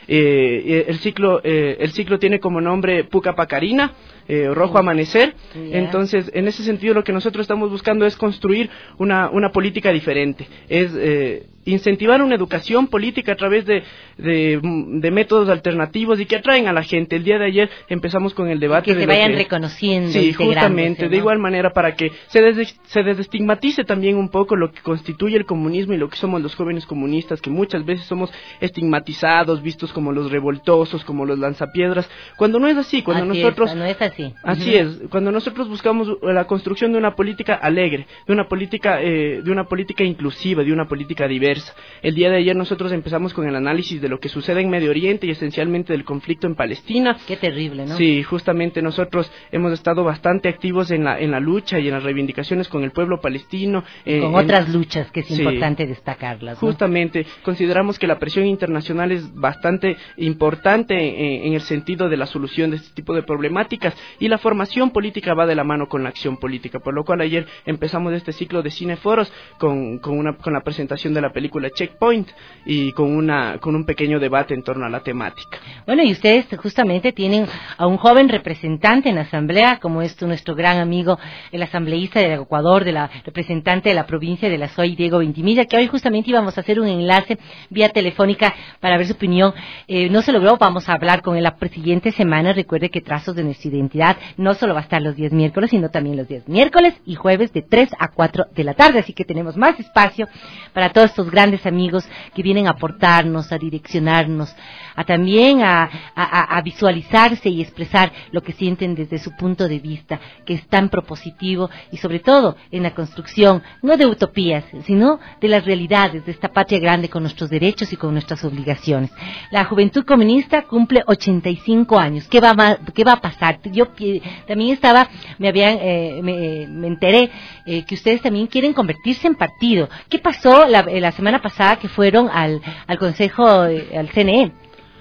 Eh, el ciclo eh, el ciclo tiene como nombre Puca Pacarina, eh, Rojo Amanecer. Yeah. Entonces, en ese sentido, lo que nosotros estamos buscando es construir una, una política diferente, es eh, incentivar una educación política a través de, de, de métodos alternativos y que atraen a la gente. El día de ayer empezamos con el debate. Que de se vayan que, reconociendo. Sí, justamente, ¿no? De igual manera, para que se, des, se desestigmatice también un poco lo que constituye el comunismo y lo que somos los jóvenes comunistas, que muchas veces somos estigmatizados, vistos como los revoltosos, como los lanzapiedras, cuando no es así, cuando así nosotros... Es, no es así. Así uh-huh. es, cuando nosotros buscamos la construcción de una política alegre, de una política, eh, de una política inclusiva, de una política diversa. El día de ayer nosotros empezamos con el análisis de lo que sucede en Medio Oriente y esencialmente del conflicto en Palestina. Qué terrible, ¿no? Sí, justamente nosotros hemos estado bastante activos en la en la lucha y en las reivindicaciones con el pueblo palestino. Eh, con otras en, luchas que es sí, importante destacarlas, ¿no? Justamente, consideramos que la presión internacional es bastante importante en, en el sentido de la solución de este tipo de problemáticas, y la formación política va de la mano con la acción política, por lo cual ayer empezamos este ciclo de cineforos con, con, una, con la presentación de la película Checkpoint y con, una, con un pequeño debate en torno a la temática. Bueno, y ustedes justamente tienen a un joven representante en la asamblea, como es nuestro gran amigo, el asambleísta del Ecuador, de la representante de la provincia de la S O I, Diego Ventimilla, que hoy justamente íbamos a hacer un enlace vía telefónica para ver su opinión. Eh, no se logró, vamos a hablar con él la siguiente semana. Recuerde que Trazos de Nuestra Identidad no solo va a estar los días miércoles, sino también los días miércoles y jueves de tres a cuatro de la tarde, así que tenemos más espacio para todos estos grandes amigos que vienen a aportarnos, a direccionarnos, a también a, a, a visualizarse y expresar lo que sienten desde su punto de vista, que es tan propositivo, y sobre todo en la construcción, no de utopías, sino de las realidades de esta patria grande, con nuestros derechos y con nuestras obligaciones. La Juventud Comunista cumple ochenta y cinco años. ¿Qué va a, qué va a pasar? Yo eh, también estaba, me habían, eh, me, me enteré eh, que ustedes también quieren convertirse en partido. ¿Qué pasó la, la semana pasada que fueron al, al Consejo, eh, al C N E?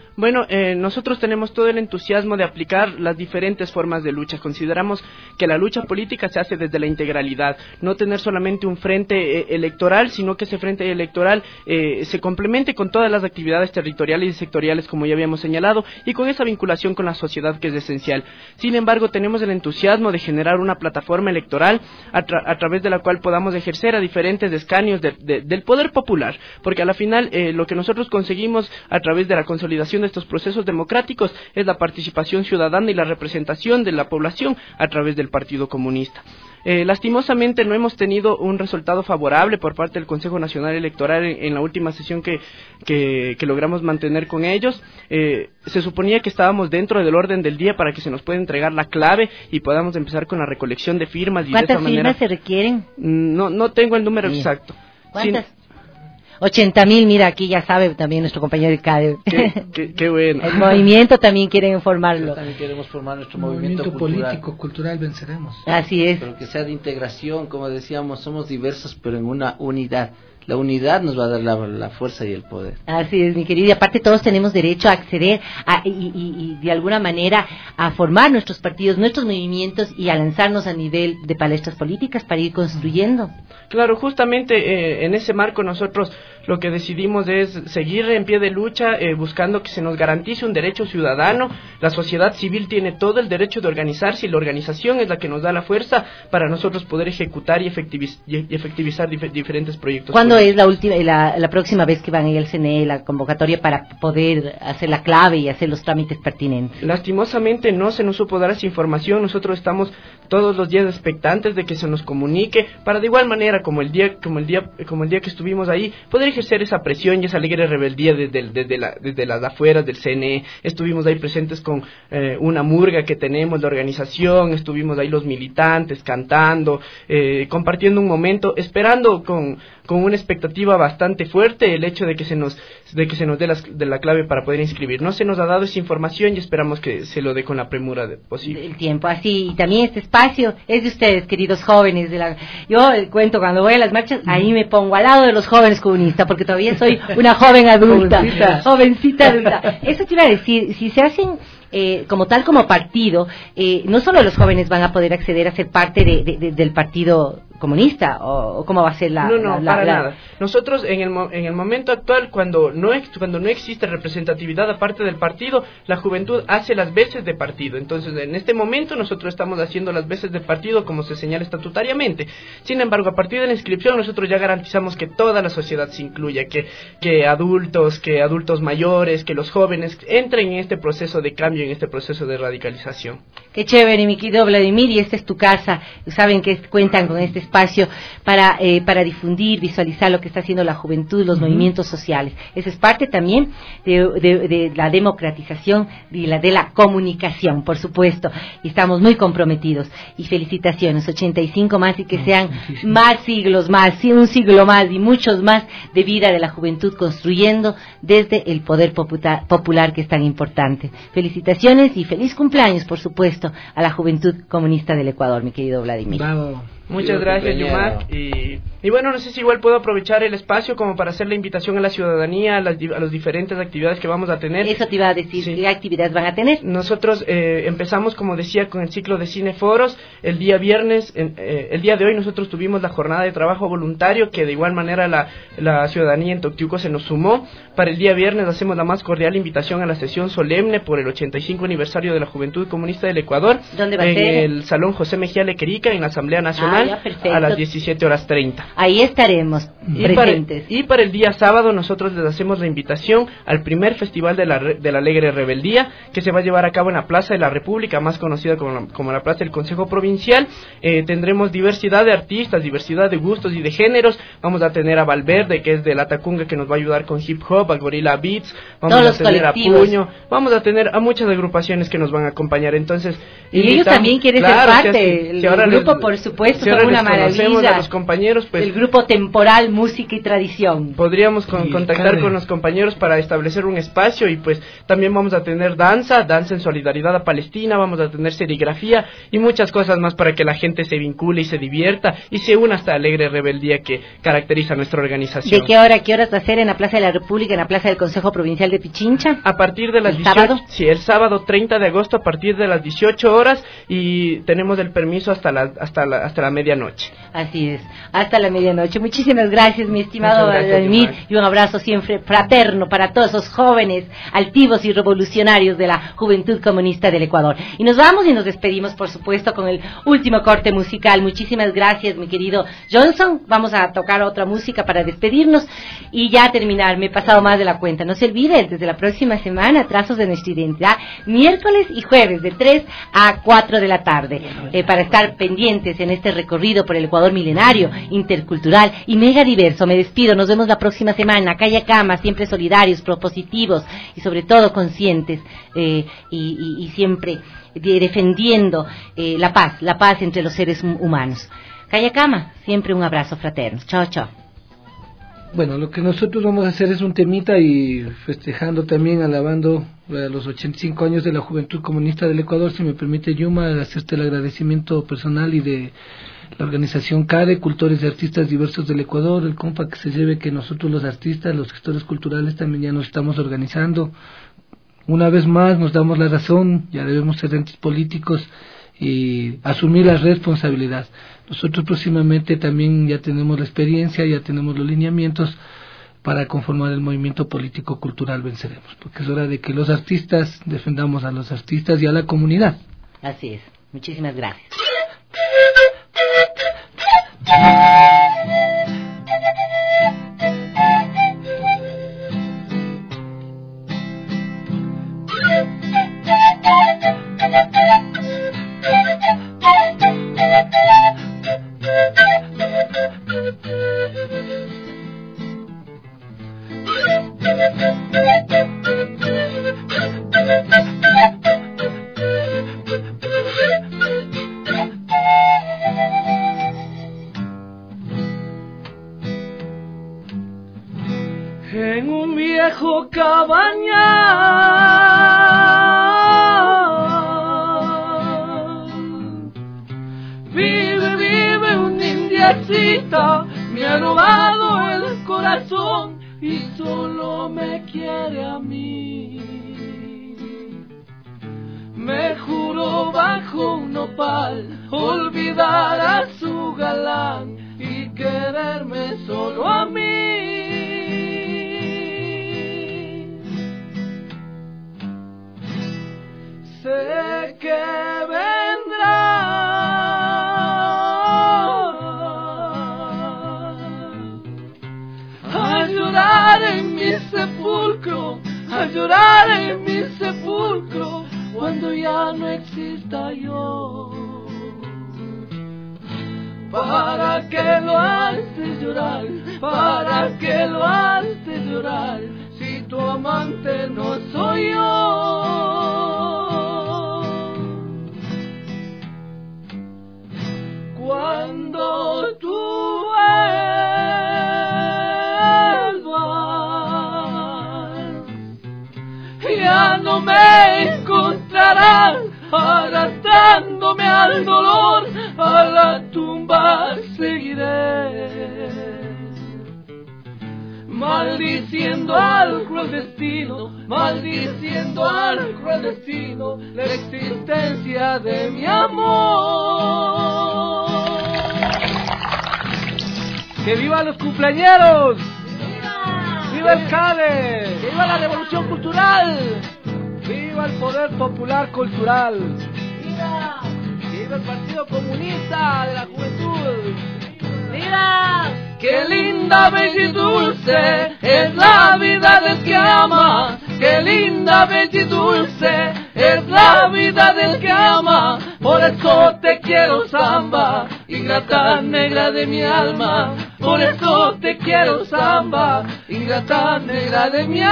Bueno, eh, nosotros tenemos todo el entusiasmo de aplicar las diferentes formas de lucha. Consideramos que la lucha política se hace desde la integralidad, no tener solamente un frente eh, electoral, sino que ese frente electoral eh, se complemente con todas las actividades territoriales y sectoriales, como ya habíamos señalado, y con esa vinculación con la sociedad que es esencial. Sin embargo, tenemos el entusiasmo de generar una plataforma electoral a, tra a través de la cual podamos ejercer a diferentes escaños de, de, del poder popular, porque a la final eh, lo que nosotros conseguimos a través de la consolidación de estos procesos democráticos es la participación ciudadana y la representación de la población a través del Partido Comunista. Eh, lastimosamente no hemos tenido un resultado favorable por parte del Consejo Nacional Electoral en, en la última sesión que, que, que logramos mantener con ellos. Eh, se suponía que estábamos dentro del orden del día para que se nos pueda entregar la clave y podamos empezar con la recolección de firmas. Y ¿Cuántas de esa manera, firmas se requieren? No, no tengo el número sí. exacto. ¿Cuántas? Sin, ochenta mil, mira, aquí ya sabe también nuestro compañero del C A D E. Qué, qué, qué bueno. El movimiento también quieren informarlo. También queremos formar nuestro el movimiento, movimiento cultural. político, cultural, venceremos. Así es. Pero que sea de integración, como decíamos, somos diversos, pero en una unidad. La unidad nos va a dar la, la fuerza y el poder. Así es, mi querido. Y aparte todos tenemos derecho a acceder a, y, y, y de alguna manera a formar nuestros partidos, nuestros movimientos y a lanzarnos a nivel de palestras políticas para ir construyendo. Claro, justamente eh, en ese marco nosotros lo que decidimos es seguir en pie de lucha, eh, buscando que se nos garantice un derecho ciudadano. La sociedad civil tiene todo el derecho de organizarse y la organización es la que nos da la fuerza para nosotros poder ejecutar y, efectiviz y efectivizar dif diferentes proyectos. ¿Cuándo es la última, la, la próxima vez que van a ir al C N E, la convocatoria para poder hacer la clave y hacer los trámites pertinentes? Lastimosamente no se nos supo dar esa información. Nosotros estamos todos los días expectantes de que se nos comunique para de igual manera como el día como el día como el día que estuvimos ahí poder ejercer esa presión y esa alegre rebeldía desde, desde, la, desde las afueras del C N E. Estuvimos ahí presentes con eh, una murga que tenemos de organización, estuvimos ahí los militantes cantando, eh, compartiendo un momento, esperando con, con una expectativa bastante fuerte el hecho de que se nos de que se nos dé la, de la clave para poder inscribir. No se nos ha dado esa información y esperamos que se lo dé con la premura de posible. El tiempo, así, y también este espacio es de ustedes, queridos jóvenes. De la, yo eh, cuento cuando voy a las marchas, ahí me pongo al lado de los jóvenes comunistas, porque todavía soy una joven adulta, jovencita, jovencita adulta. Eso te iba a decir, si se hacen eh, como tal como partido, eh, no solo los jóvenes van a poder acceder a ser parte de, de, de, del partido comunista, o, o cómo va a ser la... No, no, la, para la, nada. Nosotros en el, en el momento actual, cuando no, ex, cuando no existe representatividad aparte del partido, la juventud hace las veces de partido. Entonces, en este momento nosotros estamos haciendo las veces de partido como se señala estatutariamente. Sin embargo, a partir de la inscripción nosotros ya garantizamos que toda la sociedad se incluya, que, que adultos, que adultos mayores, que los jóvenes entren en este proceso de cambio, en este proceso de radicalización. Qué chévere, mi querido Vladimir, y esta es tu casa. Saben que cuentan con este espacio para eh, para difundir, visualizar lo que está haciendo la juventud, los uh-huh. movimientos sociales. Eso es parte también de, de, de la democratización y la de la comunicación, por supuesto. Y estamos muy comprometidos. Y felicitaciones, ochenta y cinco más y que sean más siglos más, un siglo más y muchos más de vida de la juventud construyendo desde el poder popular, popular que es tan importante. Felicitaciones y feliz cumpleaños, por supuesto, a la juventud comunista del Ecuador, mi querido Vladimir. Bravo. Muchas gracias, Yumac. Y, y bueno, no sé si igual puedo aprovechar el espacio como para hacer la invitación a la ciudadanía, a las, a las diferentes actividades que vamos a tener. Eso te iba a decir, sí. ¿Qué actividades van a tener? Nosotros eh, empezamos, como decía, con el ciclo de cineforos. El día viernes, en, eh, el día de hoy nosotros tuvimos la jornada de trabajo voluntario, que de igual manera la, la ciudadanía en Toctiuco se nos sumó. Para el día viernes hacemos la más cordial invitación a la sesión solemne por el ochenta y cinco aniversario de la Juventud Comunista del Ecuador. ¿Dónde va a en ser? En el Salón José Mejía Lequerica, en la Asamblea Nacional. Ah, ya, a las diecisiete horas treinta. Ahí estaremos y presentes. Para, y para el día sábado nosotros les hacemos la invitación al primer Festival de la, de la Alegre Rebeldía, que se va a llevar a cabo en la Plaza de la República, más conocida como la, como la Plaza del Consejo Provincial. Eh, tendremos diversidad de artistas, diversidad de gustos y de géneros. Vamos a tener a Valverde, que es de la Tacunga, que nos va a ayudar con hip hop, a Gorilla Beats. Vamos Todos a los tener colectivos. a Puño. Vamos a tener a muchas agrupaciones que nos van a acompañar. Entonces, y ellos también quieren claro, ser parte, si, el, si ahora el grupo, les, por supuesto. Si cierre una les conocemos maravilla. a los compañeros, pues El grupo temporal Música y Tradición. podríamos con- Y contactar Karen. con los compañeros para establecer un espacio y pues también vamos a tener danza, danza en solidaridad a Palestina, vamos a tener serigrafía y muchas cosas más para que la gente se vincule y se divierta y se una a esta alegre rebeldía que caracteriza a nuestra organización. ¿De qué hora, qué horas va a ser en la Plaza de la República, en la Plaza del Consejo Provincial de Pichincha? A partir de las ¿El dieciocho, sábado? sí, el sábado treinta de agosto a partir de las dieciocho horas y tenemos el permiso hasta la hasta la hasta la medianoche. Así es, hasta la medianoche. Muchísimas gracias, mi estimado Muchas gracias, Vladimir, Yomar. y un abrazo siempre fraterno para todos esos jóvenes altivos y revolucionarios de la Juventud Comunista del Ecuador. Y nos vamos y nos despedimos, por supuesto, con el último corte musical. Muchísimas gracias, mi querido Johnson. Vamos a tocar otra música para despedirnos y ya terminar. Me he pasado más de la cuenta. No se olviden, desde la próxima semana, Trazos de Nuestra Identidad, miércoles y jueves, de tres a cuatro de la tarde, eh, para estar pendientes en este recorrido por el Ecuador milenario, intercultural y mega diverso. Me despido, nos vemos la próxima semana. Calle Cama, siempre solidarios, propositivos y sobre todo conscientes, eh, y, y, y siempre de- defendiendo eh, la paz, la paz entre los seres hum- humanos. Calle Cama, siempre un abrazo fraterno. Chao, chao. Bueno, lo que nosotros vamos a hacer es un temita y festejando también, alabando a los ochenta y cinco años de la Juventud Comunista del Ecuador. Si me permite, Yuma, hacerte el agradecimiento personal y de la organización CARE, Cultores y Artistas Diversos del Ecuador, el compa que se lleve que nosotros los artistas, los gestores culturales también ya nos estamos organizando. Una vez más nos damos la razón, ya debemos ser entes políticos y asumir la responsabilidad. Nosotros próximamente también ya tenemos la experiencia, ya tenemos los lineamientos para conformar el movimiento político cultural Venceremos, porque es hora de que los artistas defendamos a los artistas y a la comunidad. Así es. Muchísimas gracias. En un viejo cabañal vive, vive una indiecita, me ha robado el corazón y solo me quiere a mí. Me juró bajo un nopal olvidar a su galán y quererme solo a mí. Sé que vendrá a llorar en mi sepulcro, a llorar en mi sepulcro, cuando ya no exista yo. ¿Para qué lo haces llorar? ¿Para qué lo haces llorar? Si tu amante no soy yo. Cuando tú vuelvas, ya no me encontrarás arrastrándome al dolor, a la tumba seguiré, maldiciendo al cruel destino, maldiciendo al cruel destino, la existencia de mi amor. ¡Que vivan los cumpleañeros! ¡Viva! ¡Viva el CADE! ¡Que viva la revolución cultural! ¡Viva el poder popular cultural! ¡Viva! ¡Viva el Partido Comunista de la Juventud! ¡Viva! ¡Qué linda, bella y dulce es la vida del que ama! ¡Qué linda, bella y dulce es la vida del que ama! Por eso te quiero, samba, ingrata negra de mi alma. Por eso te quiero, samba, ingrata negra de mi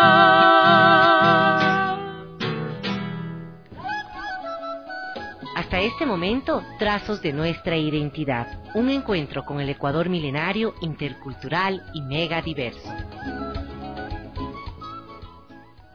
alma. Hasta este momento, Trazos de nuestra identidad, un encuentro con el Ecuador milenario, intercultural y mega diverso.